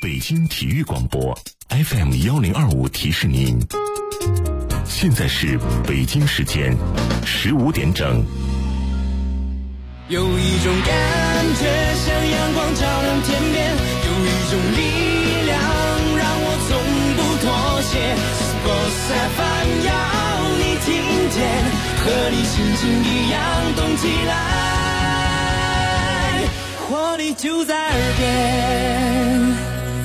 北京体育广播 FM1025提示您，现在是北京时间15点整。 有一种感觉像阳光照亮天边，有一种力量让我从不妥协。Sports FM 要你听见，和你心情一样动起来，活力就在耳边。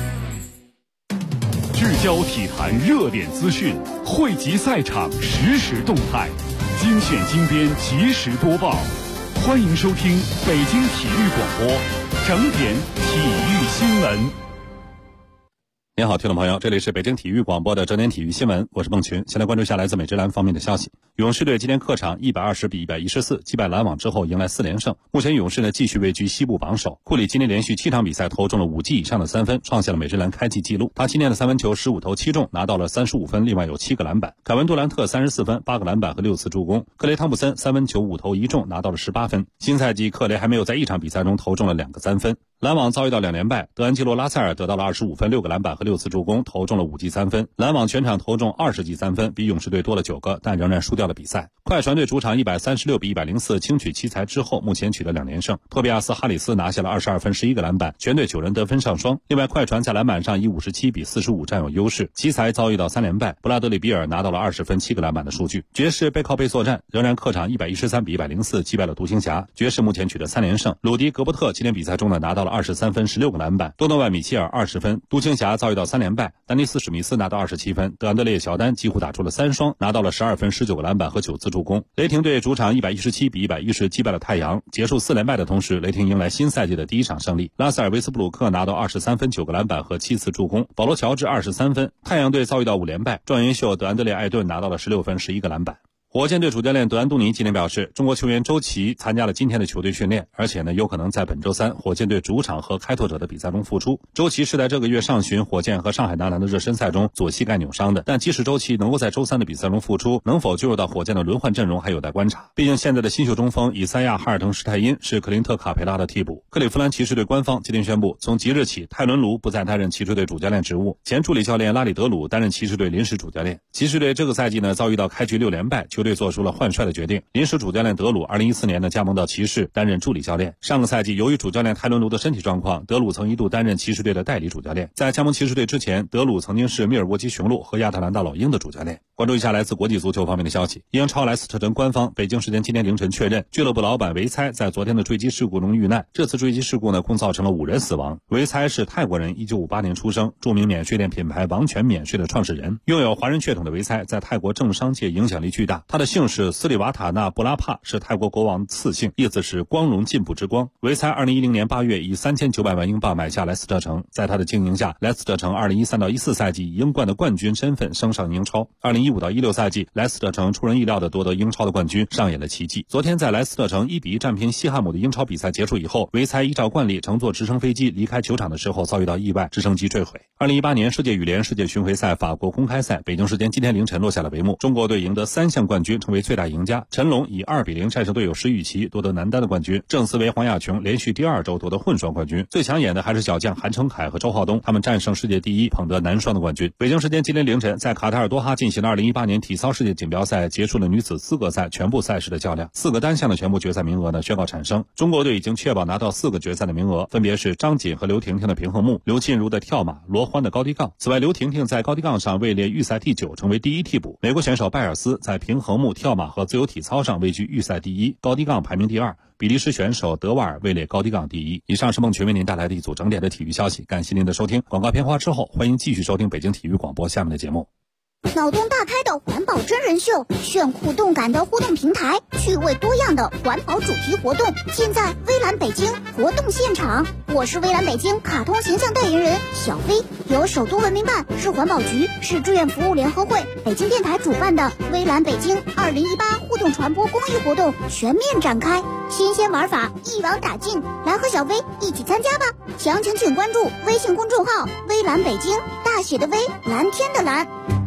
聚焦体坛热点资讯，汇集赛场实时动态，精选精编及时播报。欢迎收听北京体育广播整点体育新闻。 您好，听众朋友，这里是北京体育广播的整点体育新闻，我是孟群。先来关注一下来自美职篮方面的消息。勇士队今天客场120比114击败篮网之后迎来4连胜，目前勇士呢继续位居西部榜首。库里今天连续7场比赛投中了5记以上的三分，创下了美职篮开季纪录。他今天的三分球15投7中，拿到了35分，另外有7个篮板。凯文杜兰特34分8个篮板和6次助攻。克雷汤普森3分球5投1中，拿到了18分。新赛季克雷还没有在一场比赛中投中了2个三分。篮网遭遇到2连败，德安基罗拉塞尔得到了25分6个篮板和6次助攻，投中了5记三分。篮网全场投中20记三分，比勇士队多了9个，但仍然输掉了比赛。快船队主场136比104轻取奇才之后，目前取得2连胜。托比亚斯哈里斯拿下了22分11个篮板，全队9人得分上双。另外快船在篮板上以57比45占有优势。奇才遭遇到3连败，布拉德里比尔拿到了20分7个篮板的数据。爵士背靠背作战，仍然客场113比104击败了独行侠，爵士目前取得3连胜。鲁迪格伯特今天比赛中呢拿到了23分16个篮板，多诺万米切尔20分。独行侠遭遇到3连败，丹尼斯史密斯拿到27分，德安德烈乔丹几乎打出了3双，拿到了12分19个篮板和9次助攻。雷霆队主场117比110击败了太阳，结束4连败的同时，雷霆迎来新赛季的第一场胜利。拉塞尔维斯布鲁克拿到23分9个篮板和7次助攻，保罗乔治23分。太阳队遭遇到5连败，状元秀德安德烈艾顿拿到了16分11个篮板。火箭队主教练德安东尼今天表示，中国球员周琦参加了今天的球队训练，而且呢有可能在本周3火箭队主场和开拓者的比赛中复出。周琦是在这个月上旬火箭和上海男篮的热身赛中左膝盖扭伤的，但即使周琦能够在周3的比赛中复出，能否进入到火箭的轮换阵容还有待观察。毕竟现在的新秀中锋以赛亚·哈尔滕施泰因是克林特·卡佩拉的替补。克利夫兰骑士队官方今天宣布，从即日起泰伦卢不再担任骑士队主教练职务，前助理教练拉里德鲁担任骑士队临时主教练。骑士队这个赛季呢遭遇到开局6连败，球队做出了换帅的决定，临时主教练德鲁2014年呢加盟到骑士担任助理教练。上个赛季由于主教练泰伦卢的身体状况，德鲁曾一度担任骑士队的代理主教练。在加盟骑士队之前，德鲁曾经是密尔沃基雄鹿和亚特兰大老鹰的主教练。关注一下来自国际足球方面的消息，英超莱斯特城官方北京时间今天凌晨确认，俱乐部老板维猜在昨天的坠机事故中遇难。这次坠机事故呢共造成了5人死亡。维猜是泰国人，1958年出生，著名免税店品牌王权免税的创始人。拥有华人血统的维猜在泰国政商界影响力巨大，他的姓氏斯里瓦塔纳布拉帕是泰国国王赐姓，意思是光荣进步之光。维猜2010年8月以3900万英镑买下莱斯特城，在他的经营下，莱斯特城2013到14赛季以英冠的冠军身份升上英超。2015到16赛季，莱斯特城出人意料地夺得英超的冠军，上演了奇迹。昨天在莱斯特城1比1战平西汉姆的英超比赛结束以后，维猜依照惯例乘坐直升飞机离开球场的时候遭遇到意外，直升机坠毁。2018年世界羽联世界巡回赛法国公开赛北京时间今天凌晨落下了帷幕，中国队赢得3项冠军，成为最大赢家。陈龙以2比0战胜队友石宇奇，夺得男单的冠军。郑思维、黄雅琼连续第2周夺得混双冠军。最抢眼的还是小将韩成凯和周浩东，他们战胜世界第一，捧得男双的冠军。北京时间今天凌晨，在卡塔尔多哈进行的2018年体操世界锦标赛结束了女子资格赛全部赛事的较量，4个单项的全部决赛名额呢宣告产生。中国队已经确保拿到4个决赛的名额，分别是张锦和刘婷婷的平衡木、刘沁如的跳马、罗欢的高低杠。此外，刘婷婷在高低杠上位列预赛第9，成为第1替补。美国选手拜尔斯在平衡木、跳马和自由体操上位居预赛第1，高低杠排名第2。比利时选手德瓦尔位列高低杠第1。以上是孟群为您带来的一组整点的体育消息，感谢您的收听。广告片花之后，欢迎继续收听北京体育广播下面的节目。 脑洞大开的环保真人秀，炫酷动感的互动平台，趣味多样的环保主题活动，尽在微蓝北京活动现场。我是微蓝北京卡通形象代言人小飞，由首都文明办、市环保局、市志愿服务联合会、北京电台主办的微蓝北京2018互动传播公益活动全面展开，新鲜玩法一网打尽，来和小飞一起参加吧！详情请关注微信公众号微蓝北京，大写的微，蓝天的蓝。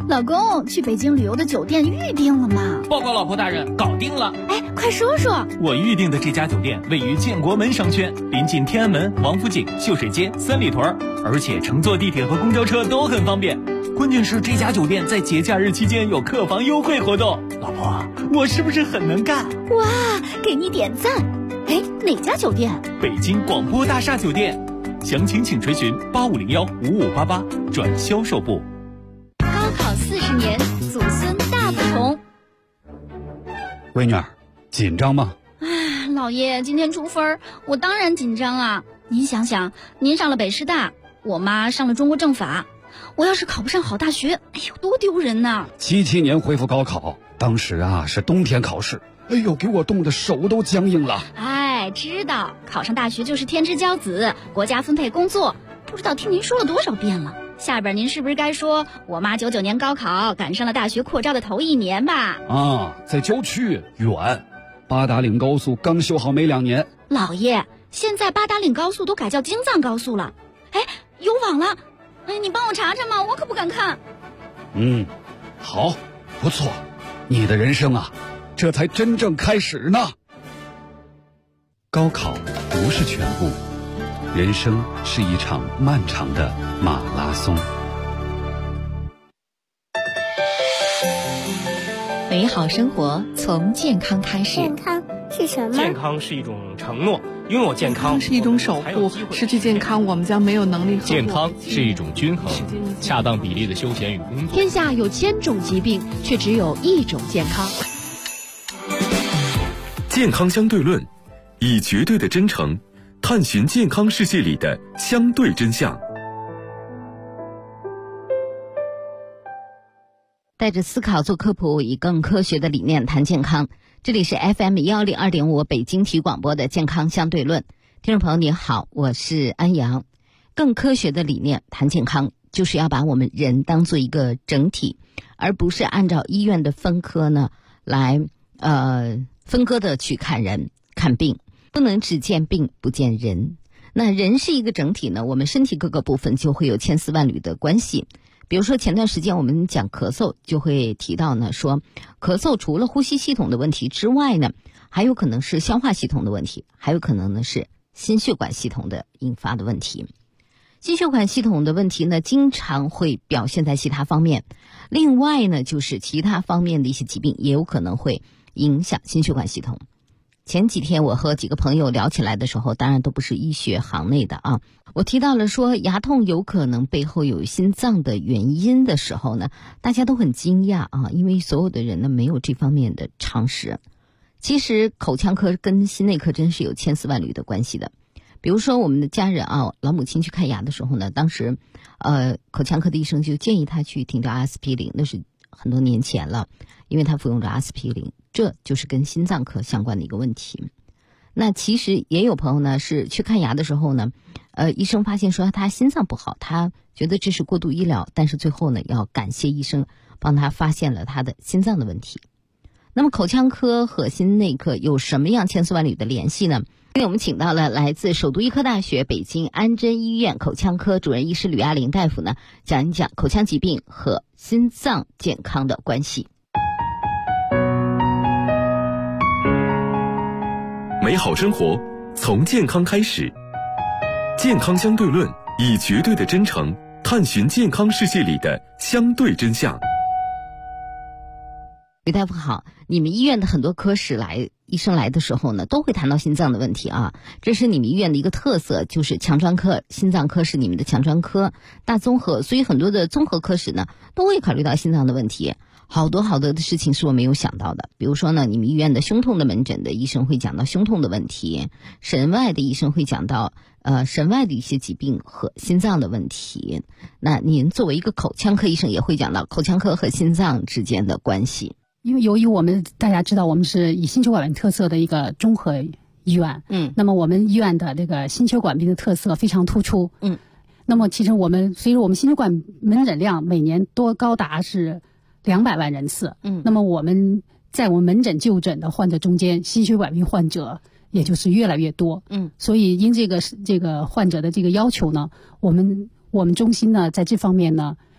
老公，去北京旅游的酒店预定了吗？ 报告老婆大人，搞定了。 哎，快说说。 我预定的这家酒店位于建国门商圈，临近天安门、王府井、秀水街、三里屯，而且乘坐地铁和公交车都很方便。关键是这家酒店在节假日期间有客房优惠活动。老婆，我是不是很能干？ 哇，给你点赞。哎，哪家酒店？ 北京广播大厦酒店。详情请垂询8501-5588转销售部。 高考40年，祖孙大不同。 闺女儿，紧张吗？ 哎，老爷，今天出分，我当然紧张啊。您想想，您上了北师大，我妈上了中国政法，我要是考不上好大学，哎呦，多丢人呐 ！77年恢复高考，当时啊是冬天考试，哎呦，给我冻得手都僵硬了。 哎，知道考上大学就是天之骄子，国家分配工作，不知道听您说了多少遍了。下边您是不是该说我妈99年高考赶上了大学扩招的头1年吧？ 啊，在郊区远，八达岭高速刚修好没2年。 老爷，现在八达岭高速都改叫京藏高速了。哎，有网了，哎，你帮我查查嘛，我可不敢看。 好，不错，你的人生啊，这才真正开始呢。高考不是全部，人生是一场漫长的马拉松。 美好生活从健康开始。 健康是什么？ 健康是一种承诺，拥有健康是一种守护，失去健康我们将没有能力。 健康是一种均衡，恰当比例的休闲与工作。 天下有1000种疾病，却只有1种健康。 健康相对论，以绝对的真诚探寻健康世界里的相对真相。 带着思考做科普，以更科学的理念谈健康。这里是 FM102.5 北京体育广播的健康相对论。听众朋友你好，我是安阳。更科学的理念谈健康，就是要把我们人当做一个整体，而不是按照医院的分科呢来分割的去看人看病，不能只见病不见人。那人是一个整体呢，我们身体各个部分就会有千丝万缕的关系。比如说前段时间我们讲咳嗽，就会提到呢，说咳嗽除了呼吸系统的问题之外呢，还有可能是消化系统的问题，还有可能呢是心血管系统的引发的问题。心血管系统的问题呢，经常会表现在其他方面。另外呢，就是其他方面的一些疾病也有可能会影响心血管系统。前几天我和几个朋友聊起来的时候，当然都不是医学行内的啊，我提到了说牙痛有可能背后有心脏的原因的时候呢，大家都很惊讶啊，因为所有的人呢没有这方面的常识。其实口腔科跟心内科真是有千丝万缕的关系的。比如说我们的家人啊，老母亲去看牙的时候呢，当时口腔科的医生就建议他去停掉阿司匹林，那是很多年前了，因为他服用着阿司匹林，这就是跟心脏科相关的一个问题。那其实也有朋友呢是去看牙的时候呢，医生发现说他心脏不好，他觉得这是过度医疗，但是最后呢要感谢医生帮他发现了他的心脏的问题。那么口腔科和心内科有什么样千丝万缕的联系呢？因为我们请到了来自首都医科大学北京安贞医院口腔科主任医师吕亚玲大夫呢，讲一讲口腔疾病和心脏健康的关系。 美好生活从健康开始，健康相对论，以绝对的真诚探寻健康世界里的相对真相。 吕大夫好，你们医院的很多科室医生来的时候呢，都会谈到心脏的问题啊，这是你们医院的一个特色，就是强专科，心脏科是你们的强专科，大综合，所以很多的综合科室呢都会考虑到心脏的问题。好多的事情是我没有想到的，比如说呢，你们医院的胸痛的门诊的医生会讲到胸痛的问题，神外的医生会讲到神外的一些疾病和心脏的问题。那您作为一个口腔科医生，也会讲到口腔科和心脏之间的关系。 因为由于大家知道我们是以心血管病特色的一个综合医院，那么我们医院的这个心血管病的特色非常突出，那么其实随着我们心血管门诊量每年多高达是200万人次，那么我们在我们门诊就诊的患者中间，心血管病患者也就是越来越多，所以因这个患者的这个要求呢，我们中心呢在这方面呢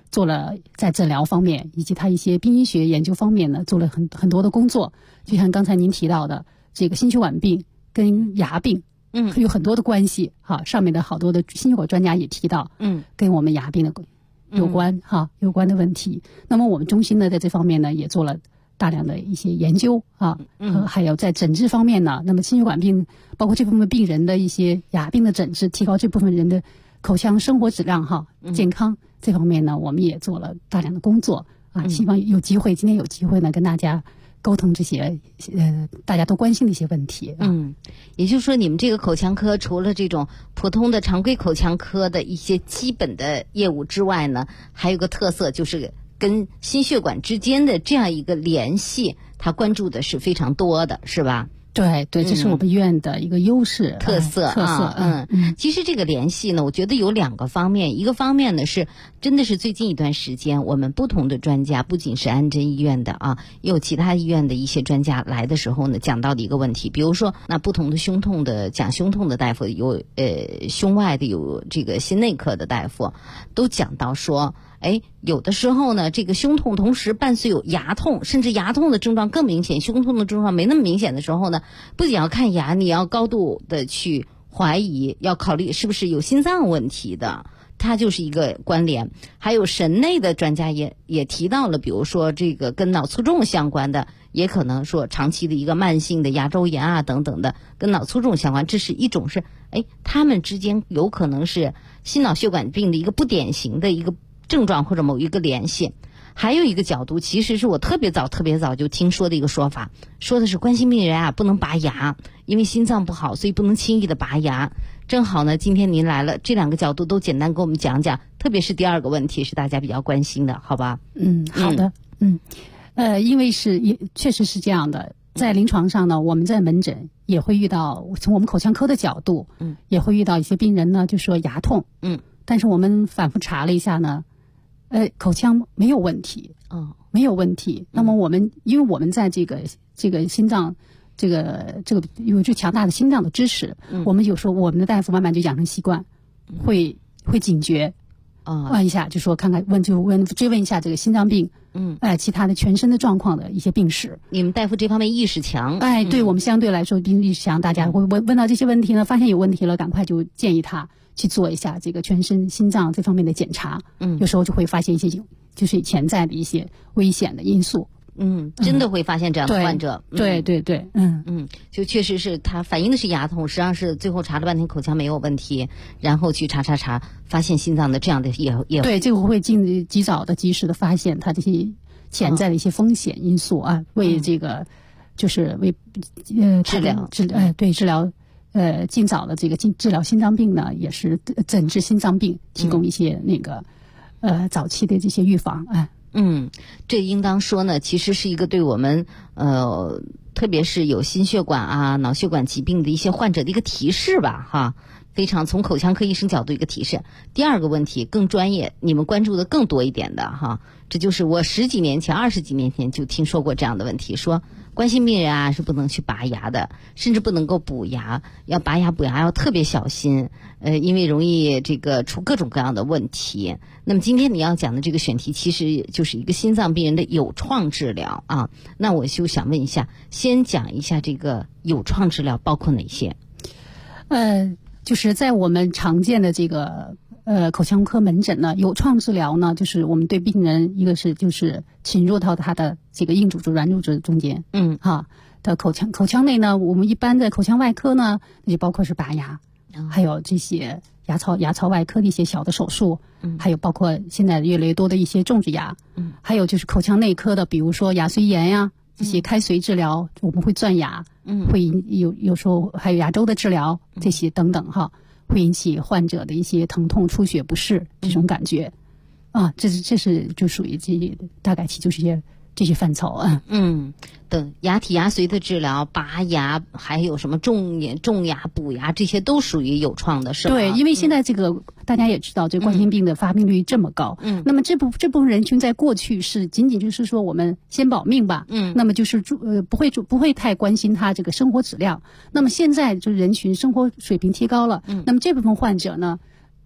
做了在诊疗方面以及他一些病医学研究方面呢，做了很多的工作。就像刚才您提到的，这个心血管病跟牙病，有很多的关系哈。上面的好多的心血管专家也提到，跟我们牙病的有关有关的问题。那么我们中心呢，在这方面呢，也做了大量的一些研究还有在诊治方面呢，那么心血管病包括这部分病人的一些牙病的诊治，提高这部分人的口腔生活质量健康这方面呢，我们也做了大量的工作希望今天有机会呢，跟大家沟通这些大家都关心的一些问题也就是说，你们这个口腔科除了这种普通的常规口腔科的一些基本的业务之外呢，还有个特色就是跟心血管之间的这样一个联系，它关注的是非常多的，是吧？ 对，这是我们医院的一个优势特色。其实这个联系呢，我觉得有2个方面，一个方面呢是真的是最近一段时间，我们不同的专家，不仅是安贞医院的也有其他医院的一些专家来的时候呢，讲到的一个问题，比如说那不同的讲胸痛的大夫有胸外的，有这个心内科的大夫，都讲到说，有的时候呢，这个胸痛同时伴随有牙痛，甚至牙痛的症状更明显，胸痛的症状没那么明显的时候呢，不仅要看牙，你要高度的去怀疑，要考虑是不是有心脏问题的，它就是一个关联。还有神内的专家也提到了，比如说这个跟脑卒中相关的，也可能说长期的一个慢性的牙周炎等等的，跟脑卒中相关。这是一种是他们之间有可能是心脑血管病的一个不典型的一个症状或者某一个联系。还有一个角度，其实是我特别早就听说的一个说法，说的是冠心病人不能拔牙，因为心脏不好，所以不能轻易的拔牙。正好呢，今天您来了，这2个角度都简单给我们讲讲，特别是第2个问题是大家比较关心的，好吧？ 好的。因为确实是这样的，在临床上呢，我们在门诊也会遇到，从我们口腔科的角度，也会遇到一些病人呢，就说牙痛，但是我们反复查了一下呢，口腔没有问题，没有问题。那么因为我们在这个心脏，这个有最强大的心脏的支持，我们有时候我们的大夫慢慢就养成习惯，会警觉，问一下，就说看看追问一下这个心脏病，其他的全身的状况的一些病史。 你们大夫这方面意识强， 对我们相对来说意识强，大家会问到这些问题呢，发现有问题了，赶快就建议他去做一下这个全身心脏这方面的检查。有时候就会发现一些就是潜在的一些危险的因素。 真的会发现这样的患者。 对， 就确实是他反映的是牙痛，实际上是最后查了半天口腔没有问题，然后去查，发现心脏的这样的也对，这个会及早的及时的发现他这些潜在的一些风险因素为这个就是为治疗尽早的这个治疗心脏病呢，也是诊治心脏病提供一些早期的这些预防。 这应当说呢，其实是一个对我们特别是有心血管脑血管疾病的一些患者的一个提示吧非常从口腔科医生角度一个提示。第2个问题更专业，你们关注的更多一点的这就是我10几年前20几年前就听说过这样的问题，说冠心病人是不能去拔牙的，甚至不能够补牙，要拔牙补牙要特别小心，因为容易这个出各种各样的问题。那么今天你要讲的这个选题其实就是一个心脏病人的有创治疗那我就想问一下，先讲一下这个有创治疗包括哪些？ 就是在我们常见的这个口腔科门诊呢，有创治疗呢，就是我们对病人一个是就是侵入到他的这个硬组织软组织中间，的口腔内呢，我们一般在口腔外科呢，那就包括是拔牙，还有这些牙槽外科的一些小的手术，还有包括现在越来越多的一些种植牙，还有就是口腔内科的，比如说牙髓炎呀，这些开髓治疗，我们会钻牙，会有时候还有牙周的治疗，这些等等会引起患者的一些疼痛、出血不适这种感觉，这是就属于大概其就是这些范畴等牙体牙髓的治疗、拔牙，还有什么种牙、补牙，这些都属于有创的，是吧？ 对，因为现在这个大家也知道，这冠心病的发病率这么高，那么这部分人群在过去是仅仅就是说我们先保命吧，那么就是不会太关心他这个生活质量。那么现在就人群生活水平提高了，那么这部分患者呢，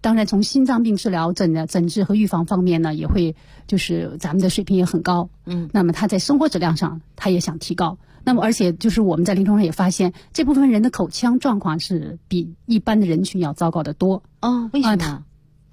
当然从心脏病治疗诊治和预防方面呢，也会就是咱们的水平也很高。那么他在生活质量上他也想提高。那么而且就是我们在临床上也发现，这部分人的口腔状况是比一般的人群要糟糕得多。 为什么？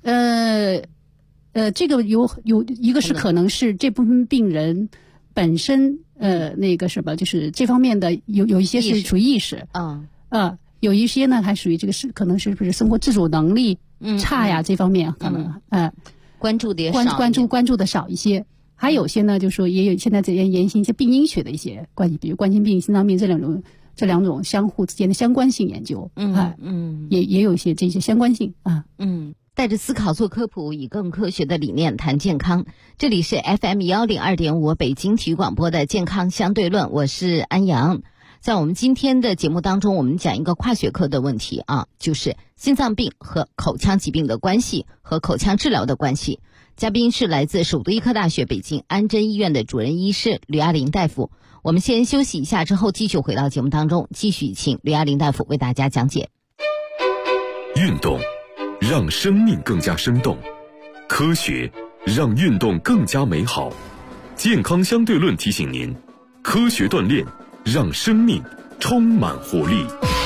这个有一个是可能是这部分病人本身那个什么，就是这方面的有一些是属于意识，有一些呢还属于这个可能是不是生活自主能力差呀，这方面可能关注的也少， 关注的少一些。还有些呢，就是说也有现在在研习一些病因学的一些关系，比如冠心病、心脏病这两种相互之间的相关性研究，也有一些这些相关性啊。 带着思考做科普，以更科学的理念谈健康。这里是 FM 102.5北京体育广播的健康相对论，我是安阳。在我们今天的节目当中，我们讲一个跨学科的问题啊，就是心脏病和口腔疾病的关系和口腔治疗的关系。嘉宾是来自首都医科大学北京安贞医院的主任医师吕亚玲大夫。我们先休息一下，之后继续回到节目当中，继续请吕亚玲大夫为大家讲解。 运动让生命更加生动，科学让运动更加美好。健康相对论提醒您，科学锻炼让生命充满活力。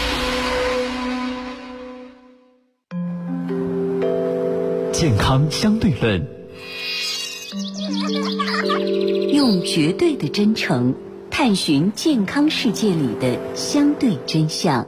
健康相对论， 用绝对的真诚探寻健康世界里的相对真相。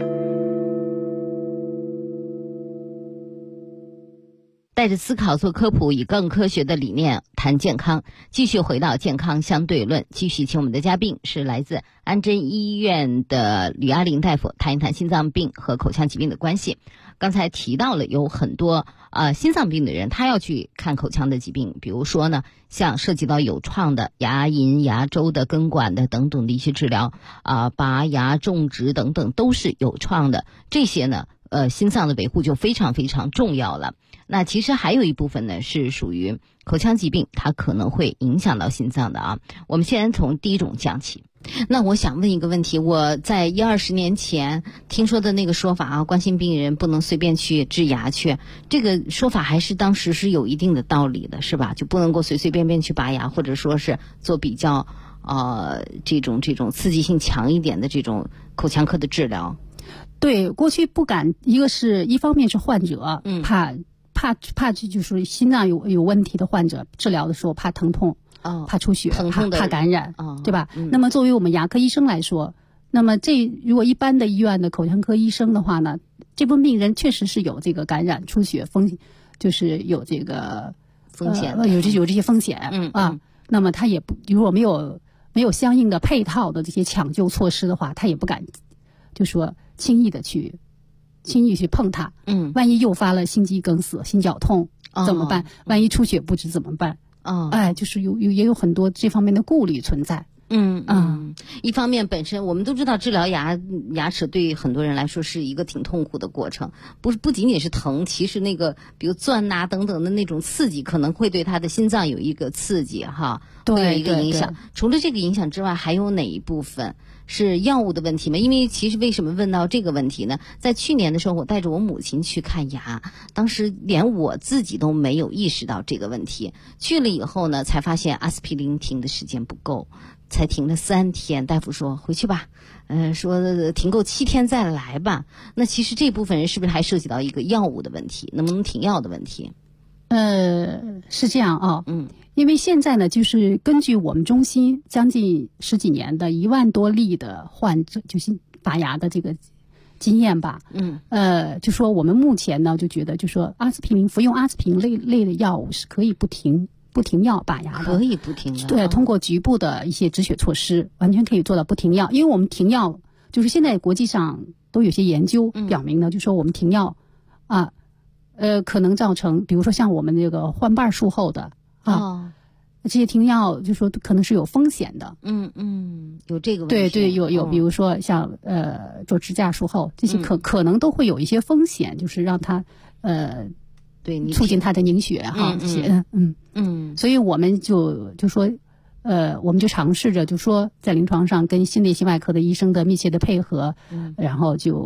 带着思考做科普，以更科学的理念谈健康。继续回到健康相对论，继续请我们的嘉宾是来自安贞医院的吕亚玲大夫，谈一谈心脏病和口腔疾病的关系。刚才提到了有很多心脏病的人他要去看口腔的疾病，比如说呢，像涉及到有创的牙龈、牙周的根管的等等的一些治疗拔牙、种植等等都是有创的，这些呢心脏的维护就非常非常重要了。那其实还有一部分呢是属于口腔疾病，它可能会影响到心脏的啊。我们先从第一种讲起。那我想问一个问题，我在10-20年前听说的那个说法啊，冠心病人不能随便去治牙去，这个说法还是当时是有一定的道理的，是吧？就不能够随随便便去拔牙，或者说是做比较这种刺激性强一点的这种口腔科的治疗。 对，过去不敢，一方面是患者怕就是心脏有问题的患者治疗的时候怕疼痛，怕出血，怕感染，对吧？那么作为我们牙科医生来说，那么如果一般的医院的口腔科医生的话呢，这部分病人确实是有这个感染、出血就是有这个风险， 有这些风险那么他也不，如果没有相应的配套的这些抢救措施的话，他也不敢就说轻易去碰它，万一诱发了心肌梗死、心绞痛怎么办？万一出血不止怎么办？就是也有很多这方面的顾虑存在。 一方面本身我们都知道治疗牙齿对很多人来说是一个挺痛苦的过程，不仅仅是疼，其实那个比如钻等等的那种刺激可能会对他的心脏有一个刺激哈，会有一个影响。除了这个影响之外，还有哪一部分是药物的问题吗？因为其实为什么问到这个问题呢？在去年的时候，我带着我母亲去看牙，当时连我自己都没有意识到这个问题。去了以后呢，才发现阿司匹林停的时间不够，才停了3天。大夫说回去吧，说停够7天再来吧。那其实这部分人是不是还涉及到一个药物的问题，能不能停药的问题？ 是这样啊，因为现在呢，就是根据我们中心将近10几年的1万多例的患者，就是拔牙的这个经验吧，就说我们目前呢就觉得，就说服用阿司匹林类的药物是可以不停药拔牙的， 可以不停药。 对，通过局部的一些止血措施，完全可以做到不停药。因为我们停药，就是现在国际上都有些研究表明呢，就说我们停药可能造成，比如说像我们这个换瓣术后的这些停药，就说可能是有风险的。 有这个问题。 对，有，比如说像做支架术后，这些可能都会有一些风险，就是让它对促进它的凝血这些。所以我们就说我们就尝试着就说在临床上跟心内心外科的医生的密切的配合，然后就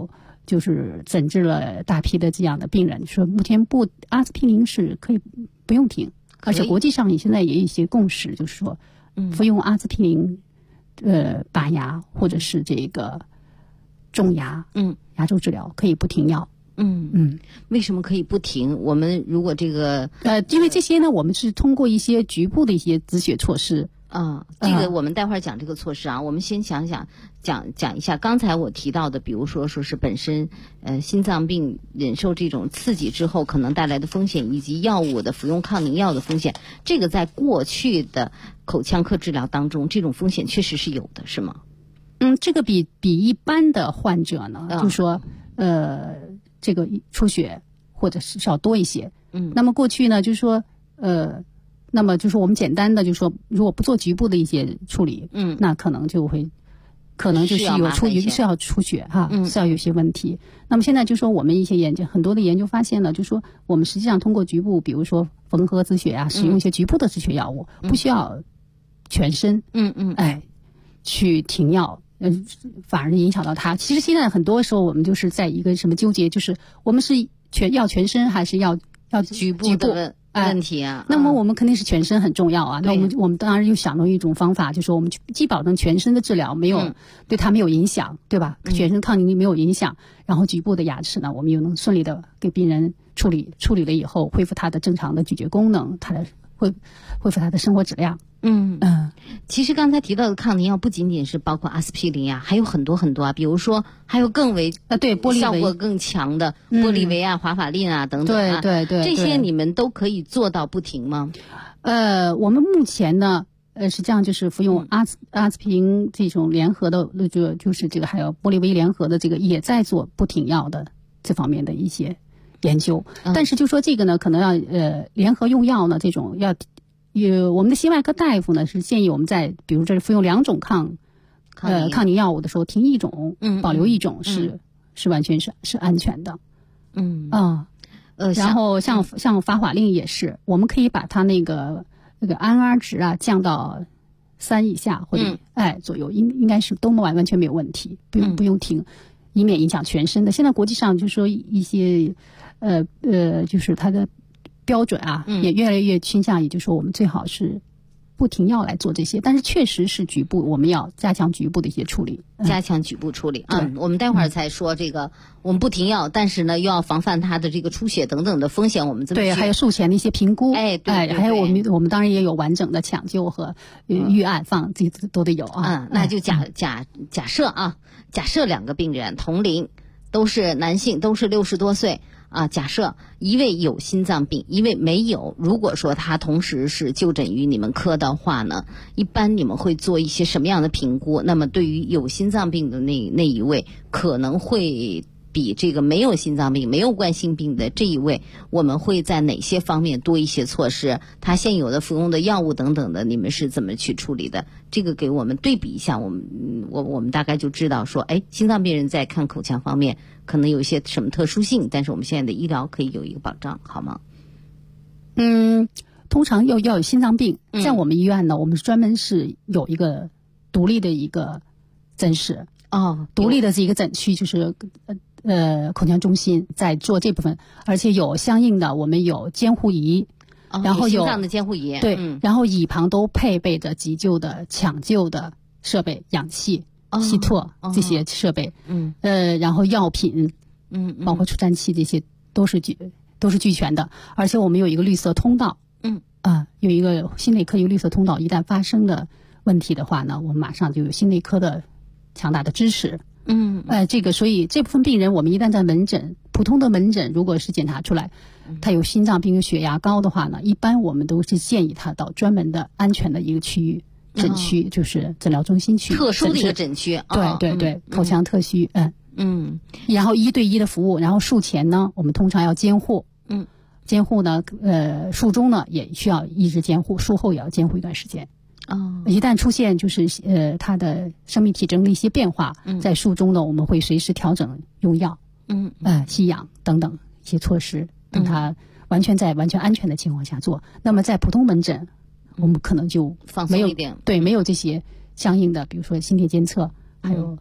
就是诊治了大批的这样的病人，说目前阿司匹林是可以不用停，而且国际上现在也有一些共识，就是说，服用阿司匹林，拔牙或者是这个种牙，牙周治疗可以不停药。 为什么可以不停？我们如果这个因为这些呢，我们是通过一些局部的一些止血措施。 这个我们待会儿讲这个措施啊，我们先讲一下刚才我提到的，比如说是本身心脏病忍受这种刺激之后可能带来的风险，以及药物的服用抗凝药的风险，这个在过去的口腔科治疗当中，这种风险确实是有的，是吗？ 这个比一般的患者呢，就是说这个出血或者是少多一些。那么过去呢，就是说那么就是我们简单的就是说，如果不做局部的一些处理，那可能就是有是要出血哈，是要有些问题。那么现在就说我们一些很多的研究发现了，就说我们实际上通过局部，比如说缝合止血啊，使用一些局部的止血药物，不需要全身，去停药。反而影响到它。其实现在很多时候我们就是在一个什么纠结，就是我们是要全身还是要局部的问题啊？ 那么我们肯定是全身很重要啊。那我们当然又想到一种方法，就是我们既保证全身的治疗对它没有影响，对吧？全身抗凝力没有影响，然后局部的牙齿呢，我们又能顺利的给病人处理了以后，恢复他的正常的咀嚼功能，恢复他的生活质量。 其实刚才提到的抗凝药不仅仅是包括阿司匹林啊，还有很多很多啊，比如说还有更为效果更强的玻利维啊、华法令啊等等啊， 对， 这些你们都可以做到不停吗？ 我们目前呢，实际上就是服用阿司匹林这种联合的，就是这个还有玻利维联合的这个也在做不停药的这方面的一些研究，但是就说这个呢，可能要联合用药呢，这种要。我们的心外科大夫呢是建议我们在比如这服用2种抗凝药物的时候，停一种，保留一种是完全是安全的。然后像法法令也是，我们可以把它那个 NR 值啊降到3以下或者左右，应该是都完全没有问题，不用停，以免影响全身的。现在国际上就是说一些就是它的标准啊，也越来越倾向于就是说我们最好是不停药来做这些，但是确实是局部，我们要加强局部的一些处理， 加强局部处理。我们待会儿才说这个，我们不停药，但是呢又要防范它的这个出血等等的风险，我们怎么对，还有术前的一些评估， 对， 还有我们当然也有完整的抢救和预案这都得有啊。 那就假设2个病人同龄，都是男性，都是60多岁。假设一位有心脏病，一位没有，如果说他同时是就诊于你们科的话呢，一般你们会做一些什么样的评估？那么对于有心脏病的那一位，可能会比这个没有心脏病、没有冠心病的这一位，我们会在哪些方面多一些措施？他现有的服用的药物等等的，你们是怎么去处理的？这个给我们对比一下，我们大概就知道说，心脏病人在看口腔方面可能有一些什么特殊性，但是我们现在的医疗可以有一个保障，好吗？ 通常要有心脏病，在我们医院呢，我们专门是有一个独立的一个诊室，独立的这一个诊区，就是口腔中心在做这部分，而且有相应的我们有监护仪，然后有心脏的监护仪， 对，然后椅旁都配备着急救的抢救的设备，氧气、吸唾这些设备，然后药品，包括除颤器这些都是俱全的，而且我们有一个绿色通道，有一个心内科一个绿色通道，一旦发生的问题的话呢，我们马上就有心内科的强大的支持。所以这部分病人，我们一旦在普通的门诊，如果是检查出来他有心脏病、有血压高的话呢，一般我们都是建议他到专门的安全的一个区域诊区，就是诊疗中心去特殊的一个诊区。 对，口腔特需。然后1对1的服务，然后术前呢，我们通常要监护。监护呢，术中呢也需要一直监护，术后也要监护一段时间。一旦出现就是他的生命体征的一些变化，在术中呢，我们会随时调整用药，吸氧等等一些措施，等他完全安全的情况下做。那么在普通门诊，我们可能就放松一点， 没有这些相应的，比如说心电监测，还有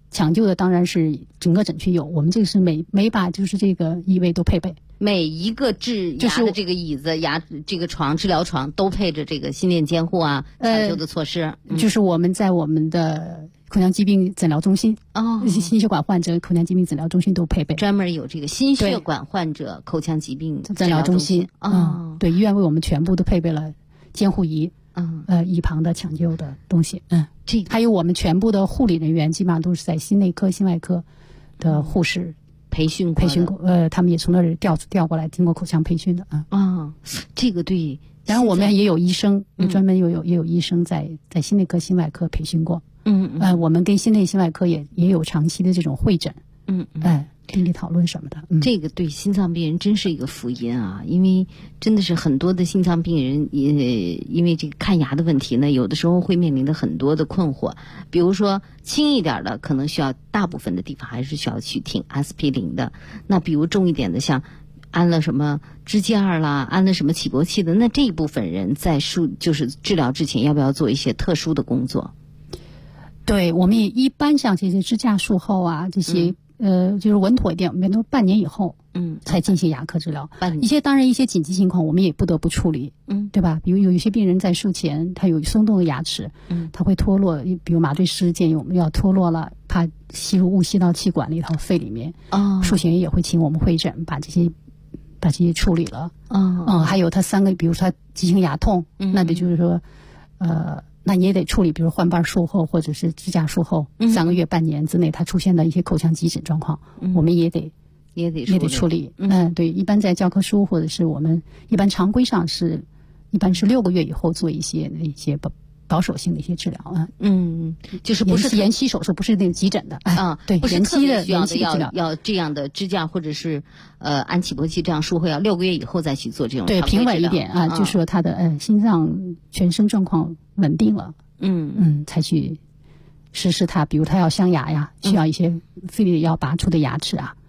抢救的当然是整个诊区有，我们这个是每把就是这个医卫都配备， 每一个治牙的这个椅子、这个床、治疗床都配着这个心电监护啊、抢救的措施。 就是我们在我们的口腔疾病诊疗中心心血管患者口腔疾病诊疗中心都配备， 专门有这个心血管患者口腔疾病诊疗中心。对，医院为我们全部都配备了监护仪。一旁的抢救的东西，还有我们全部的护理人员基本上都是在心内科、心外科的护士培训过， 他们也从那儿调过来，经过口腔培训的这个对。 然后我们也有医生，专门也有医生在心内科、心外科培训过。我们跟心内、心外科也有长期的这种会诊。病例讨论什么的， 这个对心脏病人真是一个福音啊！因为真的是很多的心脏病人因为这个看牙的问题呢，有的时候会面临的很多的困惑。比如说轻一点的，可能需要大部分的地方还是需要去听阿司匹林的。那比如重一点的，像安了什么支架啦，安了什么起搏器的，那这一部分人在就是治疗之前，要不要做一些特殊的工作？ 对，我们也一般像这些支架术后啊，这些。就是稳妥一点，我们都半年以后，才进行牙科治疗。当然一些紧急情况，我们也不得不处理，对吧？比如有一些病人在术前他有松动的牙齿，他会脱落，比如麻醉师建议我们要脱落了，怕误吸到气管里头、肺里面。术前也会请我们会诊，把这些处理了。还有他比如说他急性牙痛，那得就是说，那你也得处理，比如换瓣术后或者是支架术后，3个月、半年之内，它出现的一些口腔急诊状况，我们也得处理。对，一般在教科书或者是我们一般常规上一般是6个月以后做一些保守性的一些治疗就是不是延期手术，不是那种急诊的对， 不是延期的需要的要这样的支架或者是安起搏器这样术后要6个月以后再去做这种对平稳一点就说他的心脏全身状况稳定了，才去实施它，比如他要镶牙呀，需要一些非得要拔出的牙齿啊，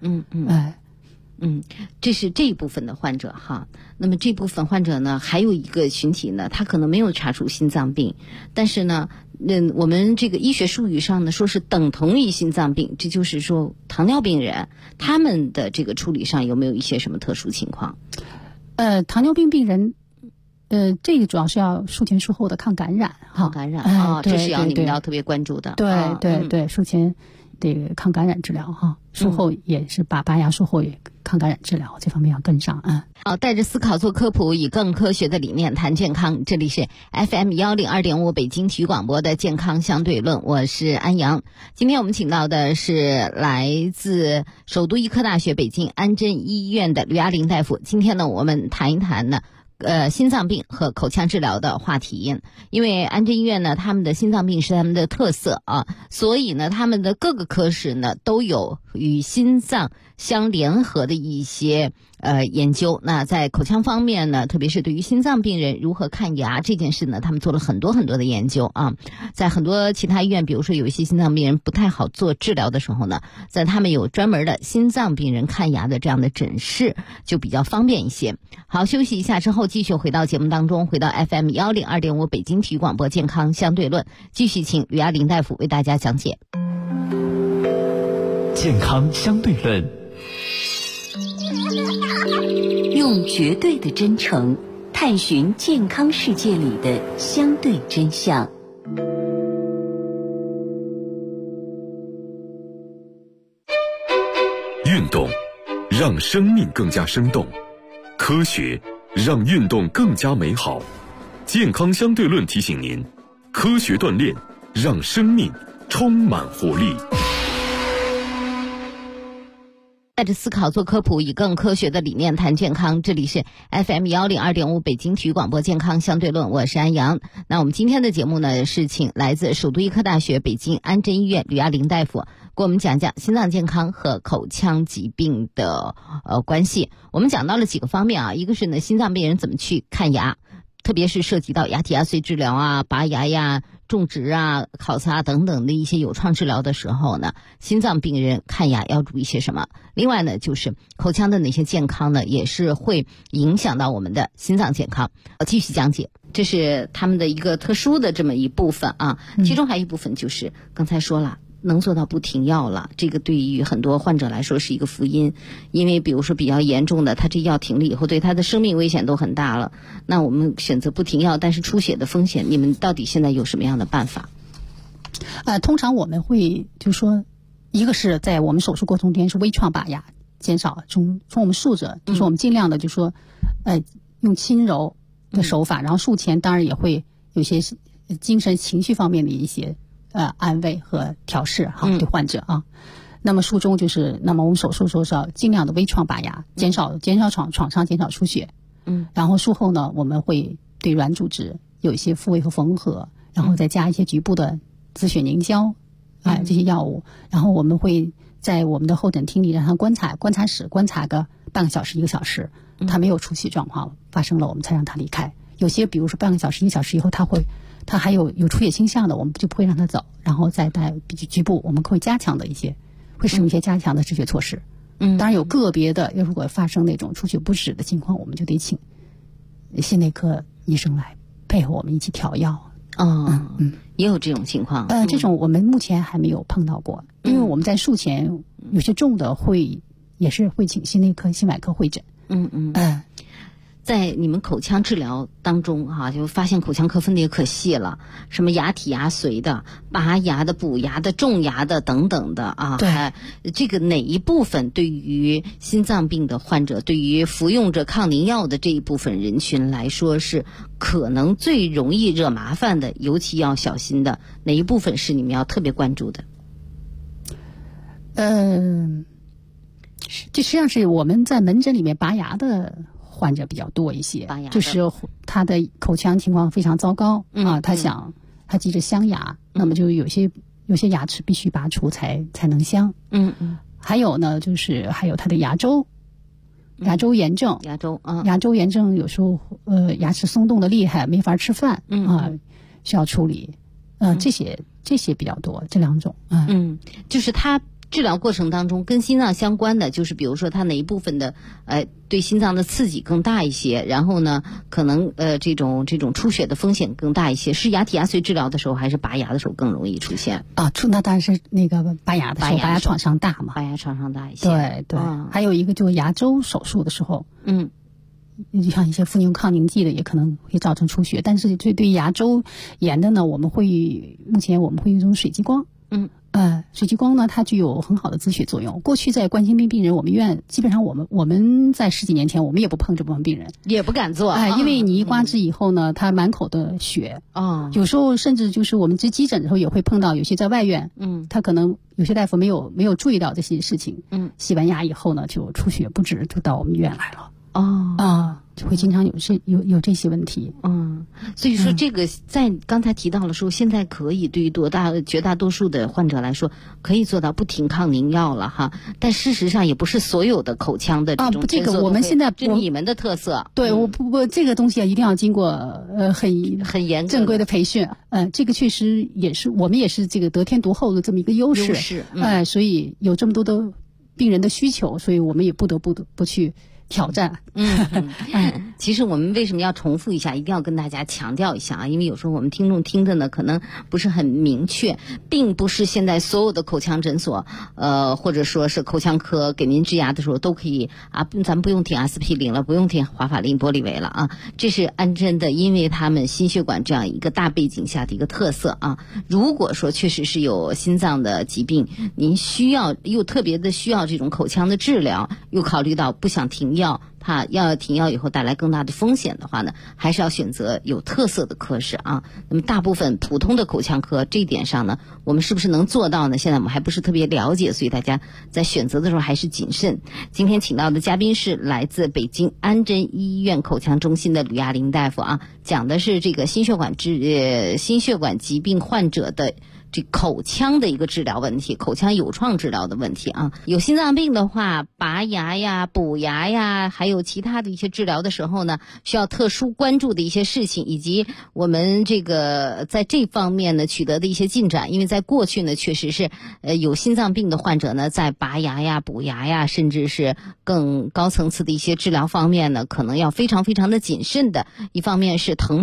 这是这一部分的患者哈。那么这部分患者呢，还有一个群体呢，他可能没有查出心脏病，但是呢，我们这个医学术语上呢，说是等同于心脏病，这就是说糖尿病人他们的这个处理上有没有一些什么特殊情况？ 糖尿病病人，这个主要是要术前术后的抗感染抗感染这是你们要特别关注的。 对，术前得抗感染治疗术后也是拔牙术后也抗感染治疗，这方面要跟上带着思考做科普，以更科学的理念谈健康。这里是 FM 102.5北京体育广播的健康相对论，我是安阳。今天我们请到的是来自首都医科大学北京安贞医院的吕亚玲大夫。今天呢，我们谈一谈呢心脏病和口腔治疗的话题。因为安贞医院呢，他们的心脏病是他们的特色所以呢，他们的各个科室呢都有与心脏相联合的一些研究。那在口腔方面呢，特别是对于心脏病人如何看牙这件事呢，他们做了很多很多的研究在很多其他医院，比如说有一些心脏病人不太好做治疗的时候呢，在他们有专门的心脏病人看牙的这样的诊室，就比较方便一些。好，休息一下之后继续回到节目当中，回到 FM 102.5北京体育广播健康相对论，继续请吕亚玲大夫为大家讲解健康相对论， 用绝对的真诚探寻健康世界里的相对真相。 运动让生命更加生动，科学让运动更加美好。健康相对论提醒您，科学锻炼让生命充满活力。 带着思考做科普，以更科学的理念谈健康。这里是 FM 102.5北京体育广播健康相对论，我是安阳。那我们今天的节目呢，是请来自首都医科大学北京安贞医院吕亚玲大夫给我们讲讲心脏健康和口腔疾病的关系。我们讲到了几个方面一个是呢，心脏病人怎么去看牙，特别是涉及到牙体压碎治疗拔牙呀、种植烤擦等等的一些有创治疗的时候呢，心脏病人看牙要注意些什么？另外呢，就是口腔的哪些健康呢，也是会影响到我们的心脏健康。继续讲解，这是他们的一个特殊的这么一部分其中还有一部分就是刚才说了， 能做到不停药了，这个对于很多患者来说是一个福音，因为比如说比较严重的，他这药停了以后对他的生命危险都很大了，那我们选择不停药，但是出血的风险，你们到底现在有什么样的办法？ 通常我们会就是说，一个是在我们手术过程中间是微创拔牙，减少从我们术者就是我们尽量的就是说用轻柔的手法，然后术前当然也会有些精神情绪方面的一些安慰和调试哈，对患者啊。那么术中就是那么我们手术时候是要尽量的微创拔牙，减少创伤，减少出血。然后术后呢，我们会对软组织有一些复位和缝合，然后再加一些局部的止血凝胶这些药物，然后我们会在我们的候诊厅里让他观察室观察个半个小时1个小时，他没有出血状况发生了，我们才让他离开。有些比如说半个小时1个小时以后他还有出血倾向的，我们就不会让他走，然后再带局部我们会使用一些加强的止血措施。当然有个别的如果发生那种出血不止的情况，我们就得请心内科医生来配合我们一起调药。 也有这种情况。 这种我们目前还没有碰到过，因为我们在术前有些重的也是会请心内科、心外科会诊。 在你们口腔治疗当中就发现口腔科分的也可细了，什么牙体牙髓的、拔牙的、补牙的、种牙的等等的对， 这个哪一部分对于心脏病的患者，对于服用着抗凝药的这一部分人群来说是可能最容易惹麻烦的，尤其要小心的，哪一部分是你们要特别关注的？ 这实际上是我们在门诊里面拔牙的患者比较多一些，就是他的口腔情况非常糟糕他急着镶牙，那么就有些牙齿必须拔除才能镶。还有呢，就是还有他的牙周炎症，牙周炎症有时候牙齿松动的厉害，没法吃饭需要处理。这些比较多，这2种。 就是他治疗过程当中跟心脏相关的，就是比如说它哪一部分的对心脏的刺激更大一些，然后呢可能这种出血的风险更大一些，是牙体牙髓治疗的时候还是拔牙的时候更容易出现？那当然是那个拔牙的时候，拔牙创伤大嘛， 拔牙创伤大一些。 对，还有一个就是牙周手术的时候，就像一些复用抗凝剂的也可能会造成出血，但是对牙周炎的呢，目前我们会用一种水激光。水激光呢，它具有很好的止血作用。过去在冠心病病人，我们医院基本上我们在10几年前，我们也不碰这部分病人， 也不敢做。 因为你一刮治以后呢，他满口的血。有时候甚至就是我们急诊的时候也会碰到，有些在外院，他可能有些大夫没有注意到这些事情。洗完牙以后呢，就出血不止，就到我们医院来了。就会经常有这些问题。 所以说这个在刚才提到了说，现在可以对于绝大多数的患者来说，可以做到不停抗凝药了哈。但事实上也不是所有的口腔的这种这个我们现在这你们的特色。 对，我这个东西一定要经过很严格正规的培训。这个确实也是我们也是这个得天独厚的这么一个优势。所以有这么多的病人的需求，所以我们也不得不去挑战。 其实我们为什么要重复一下，一定要跟大家强调一下因为有时候我们听众听的呢可能不是很明确，并不是现在所有的口腔诊所或者说是口腔科给您治牙的时候都可以咱们不用听阿司匹林了，不用听华法林、玻利维了这是安贞的，因为他们心血管这样一个大背景下的一个特色如果说确实是有心脏的疾病，您又特别的需要这种口腔的治疗，又考虑到不想停药，怕要停药以后带来更大的风险的话呢，还是要选择有特色的科室那么大部分普通的口腔科这一点上呢，我们是不是能做到呢？现在我们还不是特别了解，所以大家在选择的时候还是谨慎。今天请到的嘉宾是来自北京安贞医院口腔中心的吕亚玲大夫讲的是这个心血管疾病患者的这口腔的一个治疗问题，口腔有创治疗的问题有心脏病的话，拔牙呀、补牙呀，还有其他的一些治疗的时候呢，需要特殊关注的一些事情，以及我们这个在这方面呢取得的一些进展。因为在过去呢，确实是有心脏病的患者呢，在拔牙呀、补牙呀，甚至是更高层次的一些治疗方面呢，可能要非常非常的谨慎的。一方面是疼痛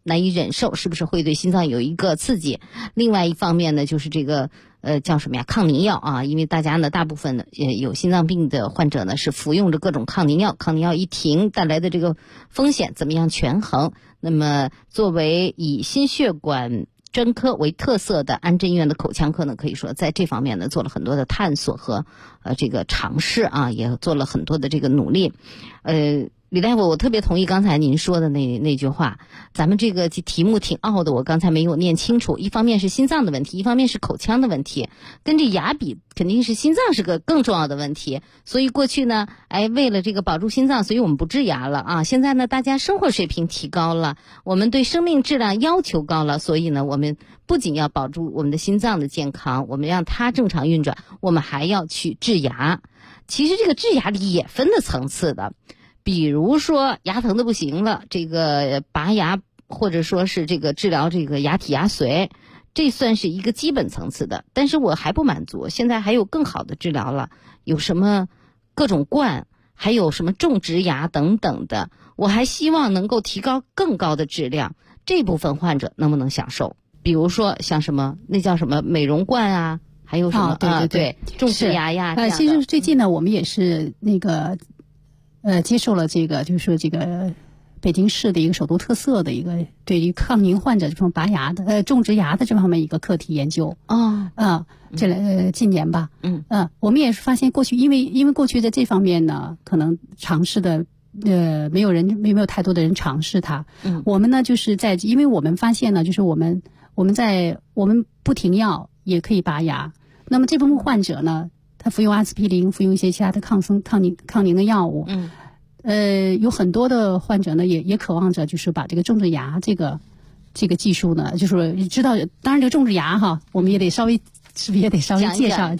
难以忍受，是不是会对心脏有一个刺激？另外一方面呢，就是这个叫什么呀？抗凝药啊，因为大家呢大部分有心脏病的患者呢是服用着各种抗凝药，抗凝药一停带来的这个风险怎么样权衡？那么作为以心血管专科为特色的安贞医院的口腔科呢，可以说在这方面呢做了很多的探索和这个尝试啊，也做了很多的这个努力。李大夫，我特别同意刚才您说的那句话，咱们这个题目挺拗的，我刚才没有念清楚。一方面是心脏的问题，一方面是口腔的问题，跟这牙比，肯定是心脏是个更重要的问题。所以过去呢，为了这个保住心脏，所以我们不治牙了啊。现在呢，大家生活水平提高了，我们对生命质量要求高了，所以呢，我们不仅要保住我们的心脏的健康，我们让它正常运转，我们还要去治牙。其实这个治牙里也分的层次的。比如说牙疼的不行了，这个拔牙或者说是这个治疗这个牙体牙髓，这算是一个基本层次的。但是我还不满足，现在还有更好的治疗了，有什么各种冠，还有什么种植牙等等的，我还希望能够提高更高的质量，这部分患者能不能享受？比如说像什么那叫什么美容冠啊，还有什么对种植牙呀。 其实最近呢，我们也是那个接受了这个，就是说这个北京市的一个首都特色的一个对于抗凝患者这种拔牙的种植牙的这方面一个课题研究。近年吧。我们也是发现过去因为过去在这方面呢，可能尝试的没有太多的人尝试它。我们呢就是因为我们发现呢，就是我们不停药也可以拔牙。那么这部分患者呢，他服用阿司匹林，服用一些其他的抗凝的药物。有很多的患者呢，也渴望着就是把这个种植牙这个技术呢，就是知道，当然这个种植牙哈，我们也得稍微介绍一下。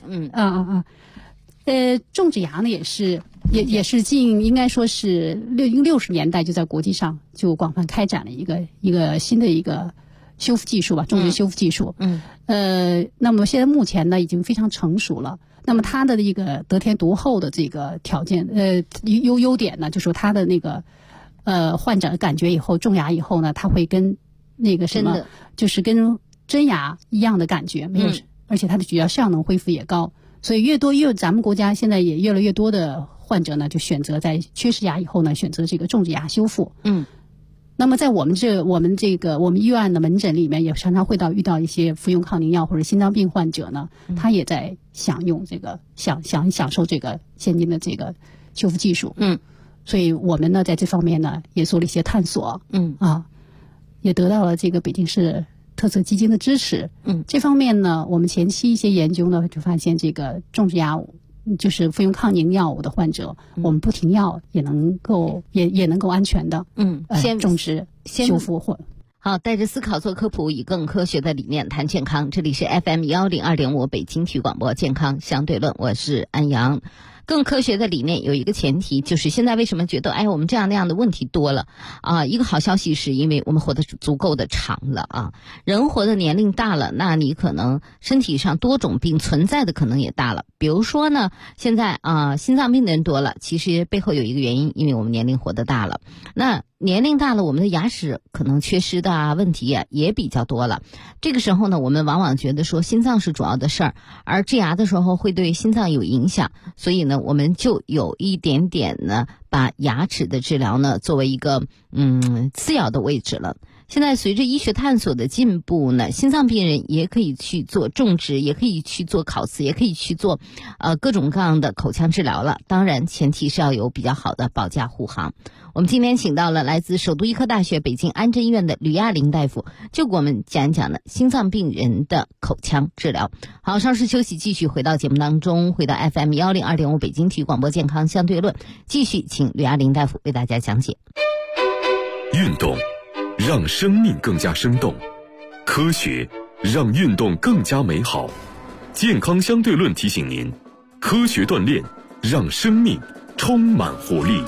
种植牙呢也是应该说是60年代就在国际上就广泛开展了一个新的一个修复技术吧，种植修复技术。那么现在目前呢已经非常成熟了。那么它的一个得天独厚的这个条件，优点呢，就是说它的那个患者感觉以后种牙以后呢，它会跟那个什么，就是跟真牙一样的感觉，没有，而且它的举要效能恢复也高。所以咱们国家现在也越来越多的患者呢，就选择在缺失牙以后呢，选择这个种植牙修复。那么在我们医院的门诊里面，也常常会遇到一些服用抗凝药或者心脏病患者呢，他也在享用这个享受这个现今的这个修复技术。所以我们呢在这方面呢也做了一些探索。也得到了这个北京市特色基金的支持。这方面呢，我们前期一些研究呢就发现，这个种植牙就是服用抗凝药物的患者，我们不停药也能够安全的种植修复或。 好，带着思考做科普，以更科学的理念谈健康。这里是 FM102.5 北京体育广播健康相对论，我是安阳。更科学的理念有一个前提，就是现在为什么觉得我们这样那样的问题多了啊？一个好消息是因为我们活得足够的长了啊，人活的年龄大了，那你可能身体上多种病存在的可能也大了。比如说呢，现在心脏病的人多了，其实背后有一个原因，因为我们年龄活得大了。那年龄大了，我们的牙齿可能缺失的问题也比较多了。这个时候呢，我们往往觉得说心脏是主要的事儿，而治牙的时候会对心脏有影响，所以呢，我们就有一点点呢，把牙齿的治疗呢作为一个次要的位置了。现在随着医学探索的进步呢，心脏病人也可以去做种植，也可以去做烤瓷，也可以去做各种各样的口腔治疗了。当然前提是要有比较好的保驾护航。我们今天请到了来自首都医科大学北京安贞医院的吕亚玲大夫，就给我们讲一讲呢心脏病人的口腔治疗。好，稍事休息，继续回到节目当中，回到 FM102.5 北京体育广播健康相对论，继续请吕亚玲大夫为大家讲解。 运动让生命更加生动，科学让运动更加美好。健康相对论提醒您，科学锻炼让生命充满活力。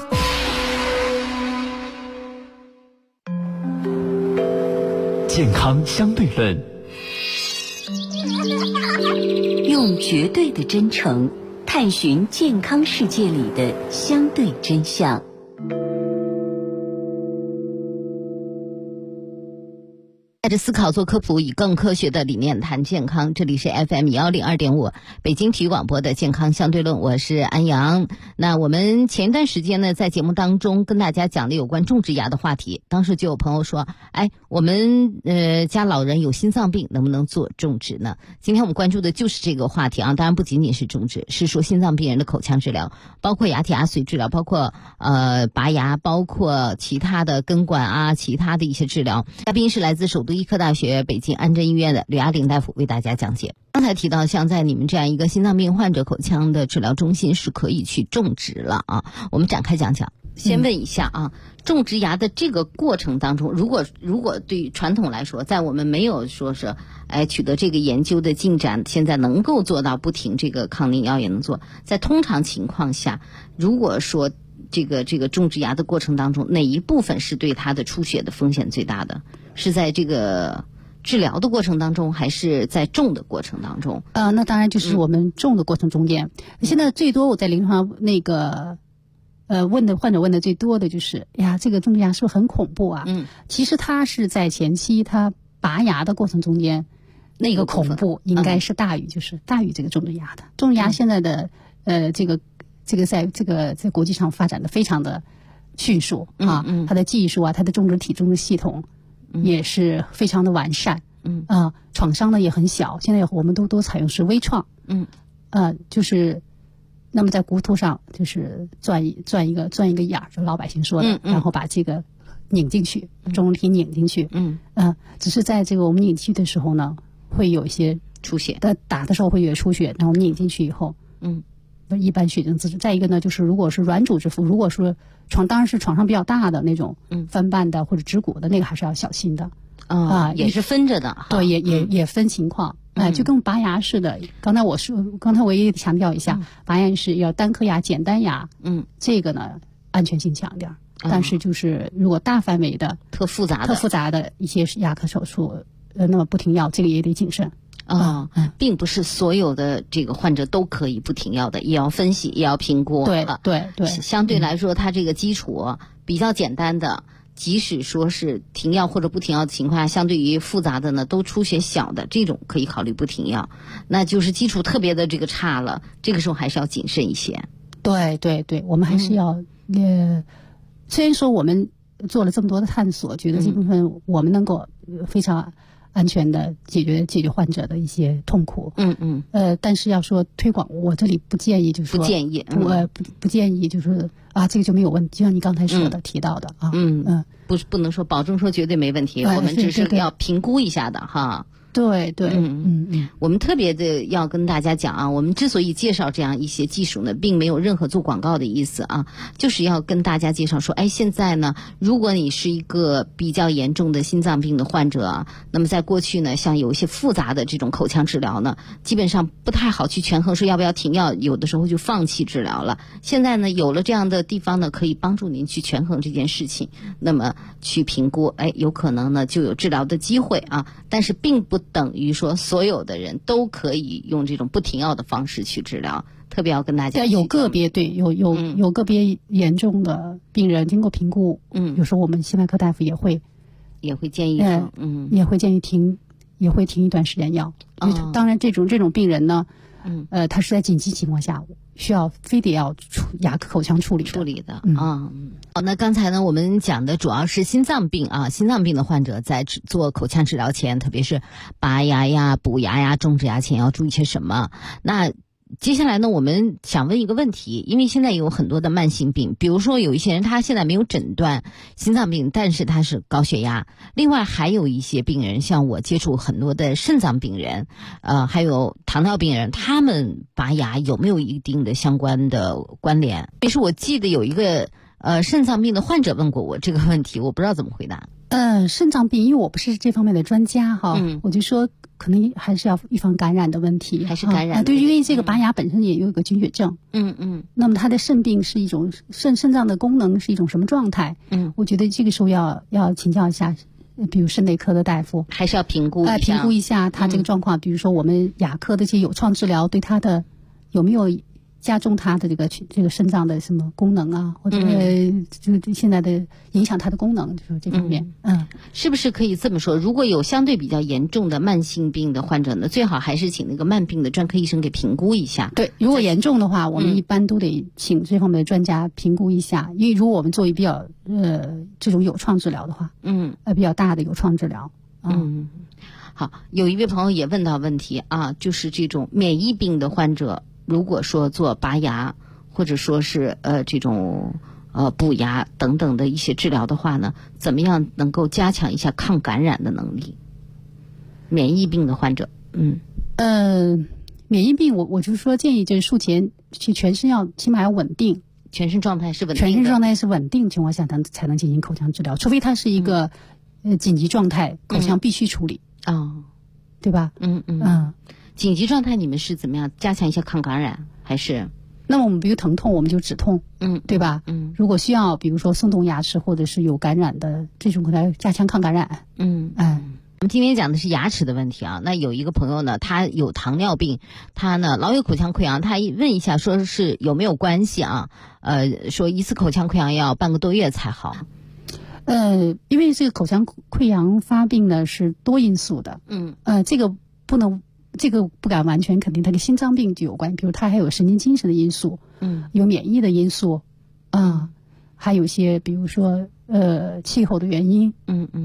健康相对论， 用绝对的真诚探寻健康世界里的相对真相。 带着思考做科普，以更科学的理念谈健康。这里是 FM102.5 北京体育广播的健康相对论，我是安阳。那我们前一段时间呢，在节目当中跟大家讲的有关种植牙的话题，当时就有朋友说，我们家老人有心脏病，能不能做种植呢？今天我们关注的就是这个话题啊，当然不仅仅是种植，是说心脏病人的口腔治疗，包括牙体牙髓治疗，包括拔牙，包括其他的根管啊，其他的一些治疗。嘉宾是来自首都医科大学北京安贞医院的吕亚玲大夫，为大家讲解。刚才提到，像在你们这样一个心脏病患者口腔的治疗中心是可以去种植了啊。我们展开讲讲。先问一下啊，种植牙的这个过程当中，如果对传统来说，在我们没有说是取得这个研究的进展，现在能够做到不停这个抗凝药也能做，在通常情况下，如果说这个种植牙的过程当中，哪一部分是对它的出血的风险最大的？是在这个治疗的过程当中，还是在种的过程当中？ 那当然就是我们种的过程中间。现在最多我在临床那个患者问的最多的就是呀，这个种植牙是不是很恐怖啊？其实它是在前期他拔牙的过程中间，那个恐怖应该是大于这个种植牙的。种植牙现在的这个在国际上发展的非常的迅速啊，它的技术啊，它的种植体种植系统也是非常的完善，创伤呢也很小，现在我们都采用是微创，就是那么在骨头上就是钻一个眼儿，就老百姓说的，然后把这个拧进去，种植体拧进去，只是在这个我们拧进去的时候呢，会有一些出血， 打的时候会有出血，然后我们拧进去以后，一般血症自治。再一个呢，就是如果是软组织肤，如果说当然是创伤比较大的那种翻瓣的或者植骨的那个，还是要小心的也是分着的。 对，也分情况，就跟拔牙似的。刚才我也强调一下，拔牙是要单颗牙、简单牙，这个呢安全性强一点。但是就是如果大范围的、 特复杂的一些牙科手术，那么不停药，这个也得谨慎。 并不是所有的这个患者都可以不停药的，也要分析，也要评估。 对。 相对来说，它这个基础比较简单的，即使说是停药或者不停药的情况下，相对于复杂的呢，都出血小的这种可以考虑不停药。那就是基础特别的这个差了，这个时候还是要谨慎一些。 对，我们还是要虽然说我们做了这么多的探索，觉得这部分我们能够非常安全的解决患者的一些痛苦。但是要说推广，我这里不建议，就是说不建议，就是这个就没有问题，就像你刚才说的提到的啊。 不能说保证说绝对没问题，我们只是要评估一下的哈。 对， 我们特别的要跟大家讲啊，我们之所以介绍这样一些技术呢，并没有任何做广告的意思啊，就是要跟大家介绍说，现在呢，如果你是一个比较严重的心脏病的患者啊，那么在过去呢，像有一些复杂的这种口腔治疗呢，基本上不太好去权衡说要不要停药，有的时候就放弃治疗了。现在呢，有了这样的地方呢，可以帮助您去权衡这件事情，那么去评估，有可能呢就有治疗的机会啊，但是并不等于说所有的人都可以用这种不停药的方式去治疗，特别要跟大家有个别有个别严重的病人经过评估，有时候我们心外科大夫也会建议也会建议停一段时间药。当然这种病人呢，他是在紧急情况下需要非得要牙科口腔处理的。好，那刚才呢我们讲的主要是心脏病啊，心脏病的患者在做口腔治疗前，特别是拔牙呀、补牙呀、种植牙前要注意些什么。那接下来呢，我们想问一个问题，因为现在有很多的慢性病，比如说有一些人他现在没有诊断心脏病，但是他是高血压。另外还有一些病人，像我接触很多的肾脏病人，还有糖尿病人，他们拔牙有没有一定的相关的关联？其实我记得有一个肾脏病的患者问过我这个问题，我不知道怎么回答。 肾脏病，因为我不是这方面的专家哈，我就说可能还是要预防感染的问题， 还是感染对，因为这个拔牙本身也有一个菌血症，那么它的肾病是一种肾脏的功能是一种什么状态？我觉得这个时候要请教一下，比如肾内科的大夫， 还是要评估一下他这个状况，比如说我们牙科的这些有创治疗对他的有没有加重他的这个肾脏的什么功能啊，或者就现在的影响他的功能，就是这方面。 是不是可以这么说？如果有相对比较严重的慢性病的患者呢，最好还是请那个慢病的专科医生给评估一下。 对，如果严重的话，我们一般都得请这方面的专家评估一下，因为如果我们做一比较这种有创治疗的话，比较大的有创治疗。 好，有一位朋友也问到问题啊，就是这种免疫病的患者，如果说做拔牙或者说是这种补牙等等的一些治疗的话呢，怎么样能够加强一下抗感染的能力？免疫病的患者， 免疫病我就是说建议就是术前去全身起码要稳定， 全身状态是稳定的， 全身状态是稳定情况下才能进行口腔治疗，除非它是一个紧急状态，口腔必须处理。对吧？ 紧急状态你们是怎么样加强一下抗感染？还是？ 那么我们比如疼痛，我们就止痛，对吧？如果需要，比如说松动牙齿或者是有感染的这种，来加强抗感染。 我们今天讲的是牙齿的问题啊。那有一个朋友呢，他有糖尿病，他呢老有口腔溃疡，他问一下说是有没有关系啊？说一次口腔溃疡要半个多月才好。 因为这个口腔溃疡发病呢是多因素的，这个不敢完全肯定，它跟心脏病就有关，比如它还有神经精神的因素，有免疫的因素，还有一些比如说气候的原因，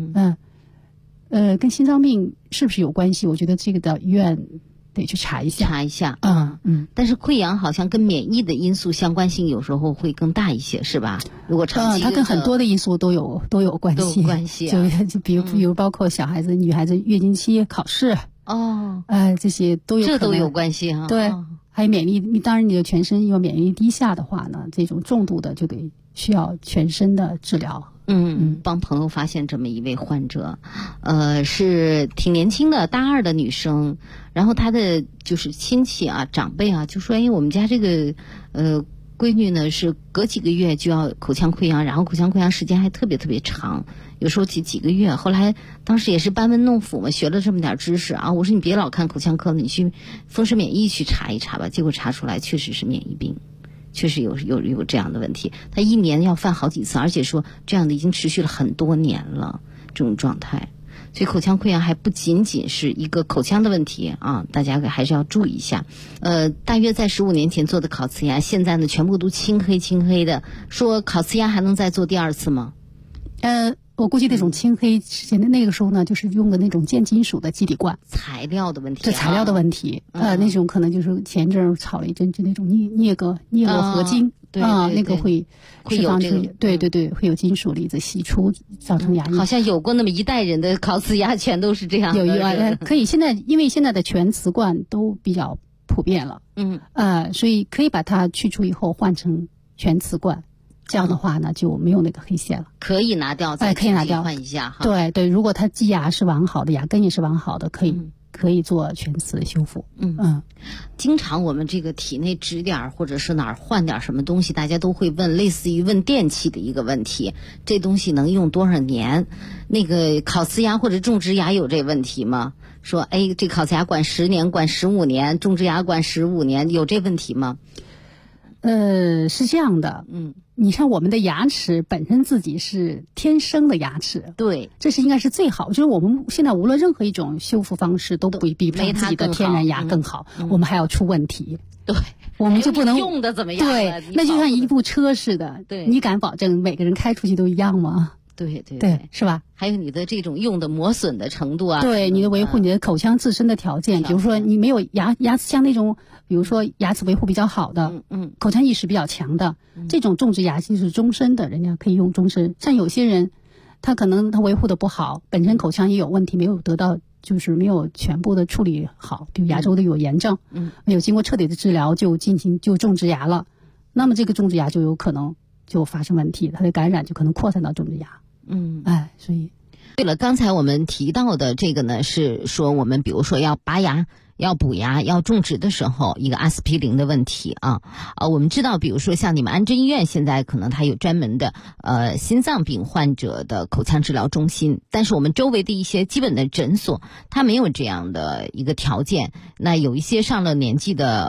跟心脏病是不是有关系？我觉得这个到医院得去查一下。 但是溃疡好像跟免疫的因素相关性有时候会更大一些，是吧？如果长期它跟很多的因素都有关系， 都有关系。 就比如包括小孩子、女孩子月经期考试，这些都有可能， 这都有关系哈。 对，还有免疫力，当然你的全身有免疫力低下的话呢，这种重度的就得需要全身的治疗。 帮朋友发现这么一位患者，是挺年轻的大2的女生，然后她的就是亲戚啊、长辈啊，就说我们家这个闺女呢是隔几个月就要口腔溃疡，然后口腔溃疡时间还特别特别长，有时候几个月。后来当时也是班门弄斧嘛，学了这么点知识啊，我说你别老看口腔科了，你去风湿免疫去查一查吧。结果查出来确实是免疫病。确实有这样的问题，他1年要犯好几次，而且说这样的已经持续了很多年了，这种状态。所以口腔溃疡还不仅仅是一个口腔的问题啊，大家还是要注意一下。大约在15年前做的烤瓷牙，现在呢全部都青黑的，说烤瓷牙还能再做第2次吗？ 我估计那种青黑之前的那个时候呢，就是用的那种建金属的基底冠， 材料的问题。 这材料的问题，那种可能就是前阵儿炒了一阵，就那种镍铬合金，那个会有这个， 对，会有金属离子析出，造成牙龈。 好像有过那么一代人的烤瓷牙全都是这样的。 可以，因为现在的全瓷冠都比较普遍了，所以可以把它去除以后换成全瓷冠。这样的话呢，就没有那个黑线了。 可以拿掉， 可以拿掉， 换一下哈。 对，如果它基牙是完好的，牙根也是完好的，可以做全瓷的修复。 经常我们这个体内植点或者是哪儿换点什么东西，大家都会问，类似于问电器的一个问题，这东西能用多少年？那个烤瓷牙或者种植牙有这问题吗？说这烤瓷牙管10年、管15年，种植牙管15年，有这问题吗？ 是这样的，你看我们的牙齿本身自己是天生的牙齿， 对， 这是应该是最好。就是我们现在无论任何一种修复方式都不比不上自己的天然牙更好，我们还要出问题。 对， 我们就不能用的怎么样？ 对，那就像一部车似的，对，你敢保证每个人开出去都一样吗？ 对， 是吧？ 还有你的这种用的磨损的程度啊， 对，你的维护你的口腔自身的条件，比如说你没有牙齿像那种，比如说牙齿维护比较好的，口腔意识比较强的，这种种植牙就是终身的，人家可以用终身。像有些人，他可能他维护的不好，本身口腔也有问题，没有得到就是没有全部的处理好，比如牙周的有炎症，没有经过彻底的治疗就种植牙了，那么这个种植牙就有可能就发生问题，它的感染就可能扩散到种植牙。所以对了，刚才我们提到的这个呢，是说我们比如说要拔牙、要补牙、要种植的时候，一个阿司匹林的问题啊。我们知道，比如说像你们安贞医院现在可能它有专门的心脏病患者的口腔治疗中心，但是我们周围的一些基本的诊所，它没有这样的一个条件。那有一些上了年纪的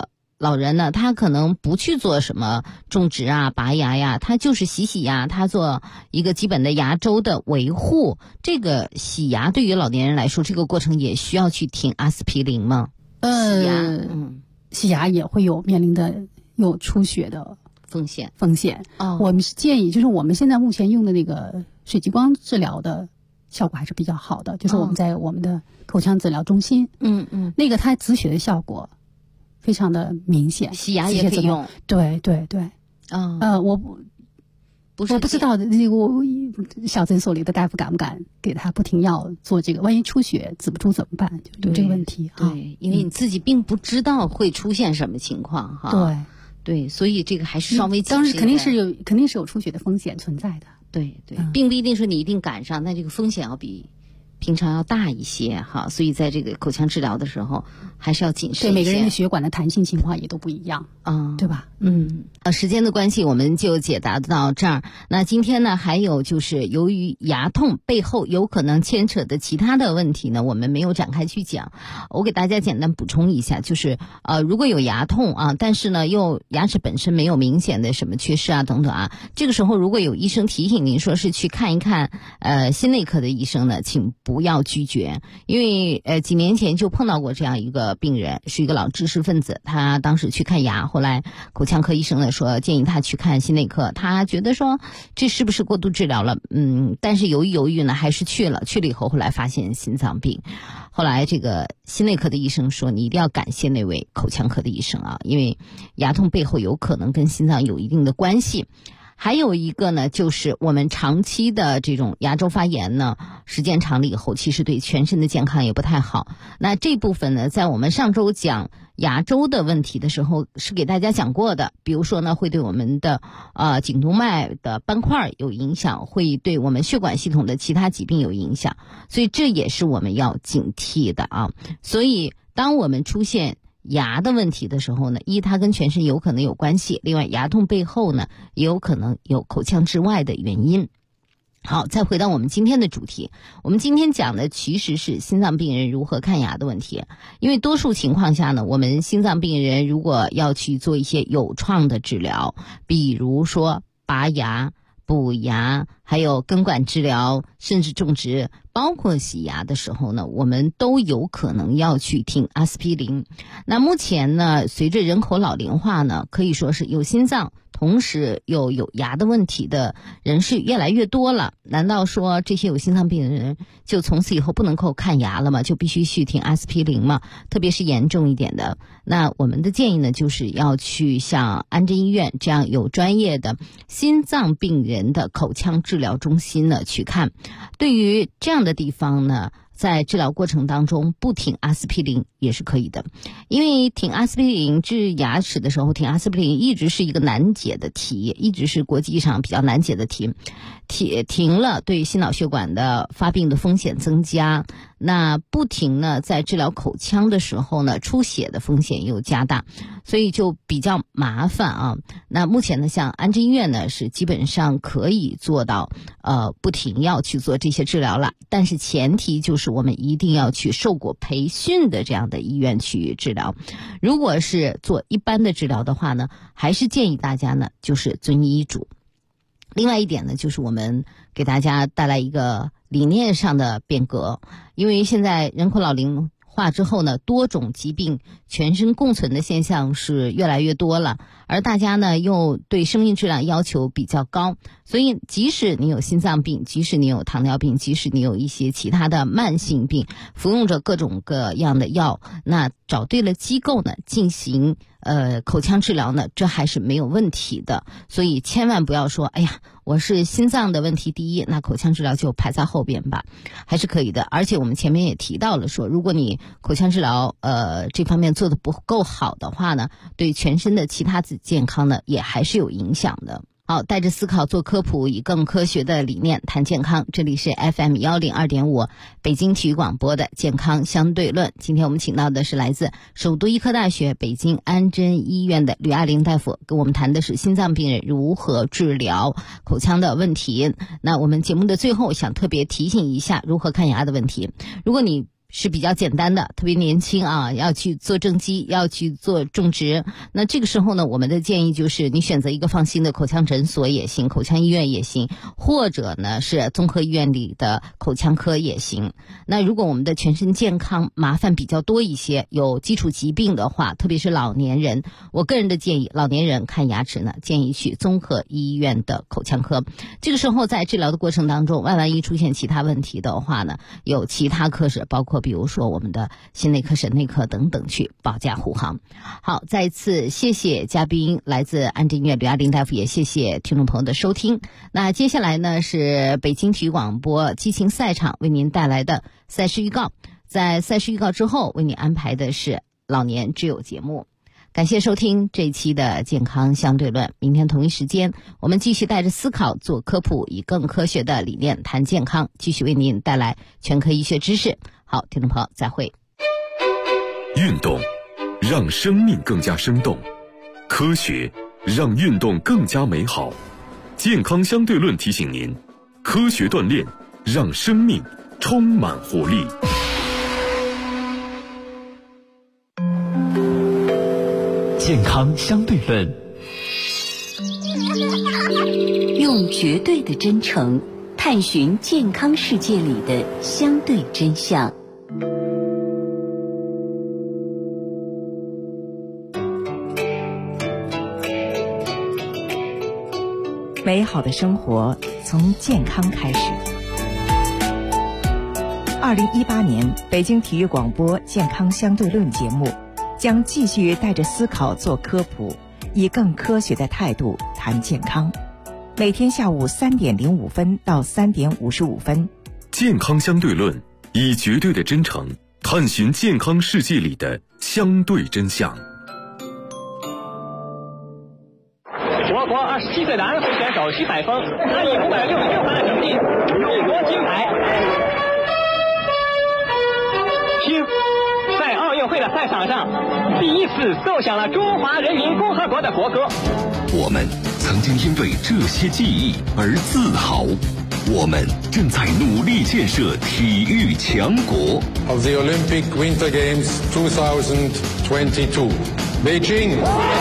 老人呢，他可能不去做什么种植啊、拔牙呀，他就是洗牙，他做一个基本的牙周的维护。这个洗牙对于老年人来说，这个过程也需要去停阿司匹林吗？ 洗牙也会面临的有出血的风险。我们是建议，就是我们现在目前用的那个水激光治疗的效果还是比较好的，就是我们在我们的口腔治疗中心，那个它止血的效果非常的明显。 洗牙也可以用。 对。我不知道那个小诊所里的大夫敢不敢给他不停药做这个，万一出血止不住怎么办？就有这个问题。 对，因为你自己并不知道会出现什么情况哈。对，所以这个还是稍微当然肯定是有出血的风险存在的。 对，并不一定说你一定赶上，但这个风险要比平常要大一些哈，所以在这个口腔治疗的时候还是要谨慎一些。 对，每个人的血管的弹性情况也都不一样对吧？ 时间的关系我们就解答到这儿。那今天呢，还有就是由于牙痛背后有可能牵扯的其他的问题呢，我们没有展开去讲。我给大家简单补充一下，就是如果有牙痛啊，但是呢又牙齿本身没有明显的什么缺失啊等等啊，这个时候如果有医生提醒您说是去看一看心内科的医生呢，请不要拒绝。因为几年前就碰到过这样一个病人，是一个老知识分子，他当时去看牙，后来口腔科医生呢说建议他去看心内科，他觉得说这是不是过度治疗了，但是犹豫呢还是去了以后，后来发现心脏病。后来这个心内科的医生说，你一定要感谢那位口腔科的医生啊，因为牙痛背后有可能跟心脏有一定的关系。还有一个呢，就是我们长期的这种牙周发炎呢，时间长了以后，其实对全身的健康也不太好。那这部分呢，在我们上周讲牙周的问题的时候是给大家讲过的，比如说呢，会对我们的颈动脉的斑块有影响，会对我们血管系统的其他疾病有影响，所以这也是我们要警惕的啊。所以当我们出现牙的问题的时候呢，它跟全身有可能有关系，另外牙痛背后呢也有可能有口腔之外的原因。好，再回到我们今天的主题，我们今天讲的其实是心脏病人如何看牙的问题。因为多数情况下呢，我们心脏病人如果要去做一些有创的治疗，比如说拔牙、补牙，还有根管治疗，甚至种植，包括洗牙的时候呢，我们都有可能要去停阿司匹林。那目前呢，随着人口老龄化呢，可以说是有心脏同时又有牙的问题的人是越来越多了。难道说这些有心脏病的人就从此以后不能够看牙了吗？就必须去停阿司匹林吗？特别是严重一点的，那我们的建议呢，就是要去像安贞医院这样有专业的心脏病人的口腔治疗中心呢去看。对于这样的地方呢，在治疗过程当中不停阿司匹林也是可以的。因为停阿司匹林治牙齿的时候，停阿司匹林一直是一个难解的题，一直是国际上比较难解的题。停了对心脑血管的发病的风险增加，那不停呢，在治疗口腔的时候呢，出血的风险又加大，所以就比较麻烦啊。那目前呢，像安贞医院呢是基本上可以做到不停药去做这些治疗了，但是前提就是我们一定要去受过培训的这样的医院去治疗。如果是做一般的治疗的话呢，还是建议大家呢就是遵医嘱。另外一点呢，就是我们给大家带来一个理念上的变革。因为现在人口老龄化之后呢，多种疾病全身共存的现象是越来越多了，而大家呢又对生命质量要求比较高，所以即使你有心脏病，即使你有糖尿病，即使你有一些其他的慢性病，服用着各种各样的药，那找对了机构呢进行口腔治疗呢，这还是没有问题的。所以千万不要说哎呀，我是心脏的问题第一，那口腔治疗就排在后边吧，还是可以的。而且我们前面也提到了说，如果你口腔治疗这方面做得不够好的话呢，对全身的其他健康呢也还是有影响的。好，带着思考做科普，以更科学的理念谈健康。这里是 FM102.5 北京体育广播的健康相对论。今天我们请到的是来自首都医科大学北京安贞医院的吕爱玲大夫，跟我们谈的是心脏病人如何治疗口腔的问题。那我们节目的最后想特别提醒一下如何看牙的问题。如果你是比较简单的，特别年轻啊，要去做正畸，要去做种植。那这个时候呢，我们的建议就是你选择一个放心的口腔诊所也行，口腔医院也行，或者呢是综合医院里的口腔科也行。那如果我们的全身健康麻烦比较多一些，有基础疾病的话，特别是老年人，我个人的建议，老年人看牙齿呢，建议去综合医院的口腔科。这个时候在治疗的过程当中，万一出现其他问题的话呢，有其他科室，包括比如说我们的心内科、神内科等等去保驾护航。好，再一次谢谢嘉宾来自安贞医院吕亚林大夫，也谢谢听众朋友的收听。那接下来呢是北京体育广播激情赛场为您带来的赛事预告，在赛事预告之后为您安排的是老年之友节目。感谢收听这一期的健康相对论，明天同一时间我们继续带着思考做科普，以更科学的理念谈健康，继续为您带来全科医学知识。好，听众朋友再会。 运动让生命更加生动，科学让运动更加美好。健康相对论提醒您，科学锻炼让生命充满活力。 健康相对论， 用绝对的真诚探寻健康世界里的相对真相。 美好的生活从健康开始。2018年北京体育广播健康相对论节目将继续带着思考做科普，以更科学的态度谈健康。每天下午3点05分到3点55分， 健康相对论以绝对的真诚探寻健康世界里的相对真相。 我国27岁的安徽选手徐海峰，他以566分的成绩勇夺金牌。听，在奥运会的赛场上，第一次奏响了中华人民共和国的国歌。 我们曾经因为这些记忆而自豪，我们正在努力建设体育强国。 Of the Olympic Winter Games 2022, Beijing。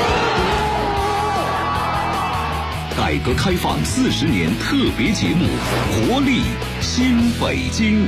改革开放40年特别节目，活力新北京。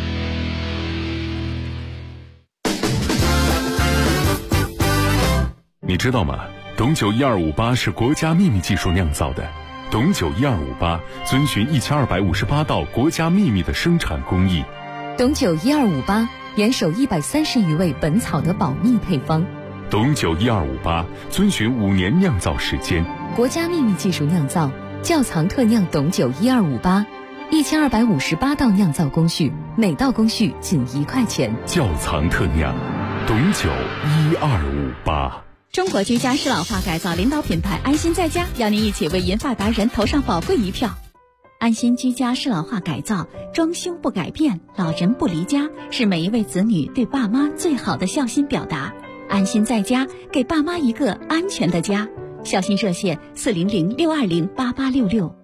你知道吗？董酒1258是国家秘密技术酿造的。董酒1258遵循1258道国家秘密的生产工艺。 董酒1258严守130余位本草的保密配方。 董酒1258遵循5年酿造时间。 国家秘密技术酿造，窖藏特酿董酒1258，1258道酿造工序，每道工序仅1块钱。 窖藏特酿，董酒1258。 中国居家适老化改造领导品牌安心在家邀您一起为银发达人投上宝贵一票。安心居家适老化改造，装修不改变，老人不离家，是每一位子女对爸妈最好的孝心表达。安心在家，给爸妈一个安全的家。孝心热线400-620-8866。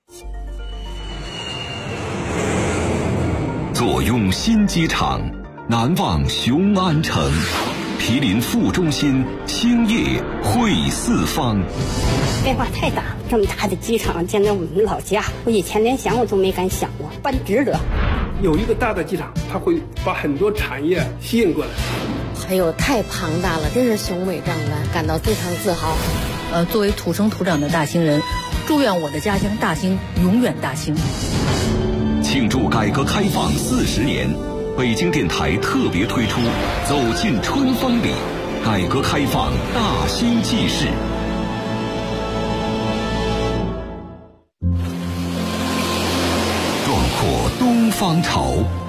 坐拥新机场，难忘雄安城。毗邻副中心，兴业汇四方。 变化太大，这么大的机场建在我们老家，我以前连想我都没敢想过，办值得。 有一个大的机场，它会把很多产业吸引过来。 还有太庞大了，真是雄伟壮观，感到非常自豪。 作为土生土长的大兴人，祝愿我的家乡大兴永远大兴。 庆祝改革开放40年。北京电台特别推出《走进春风里》，改革开放大兴纪事。壮阔东方潮。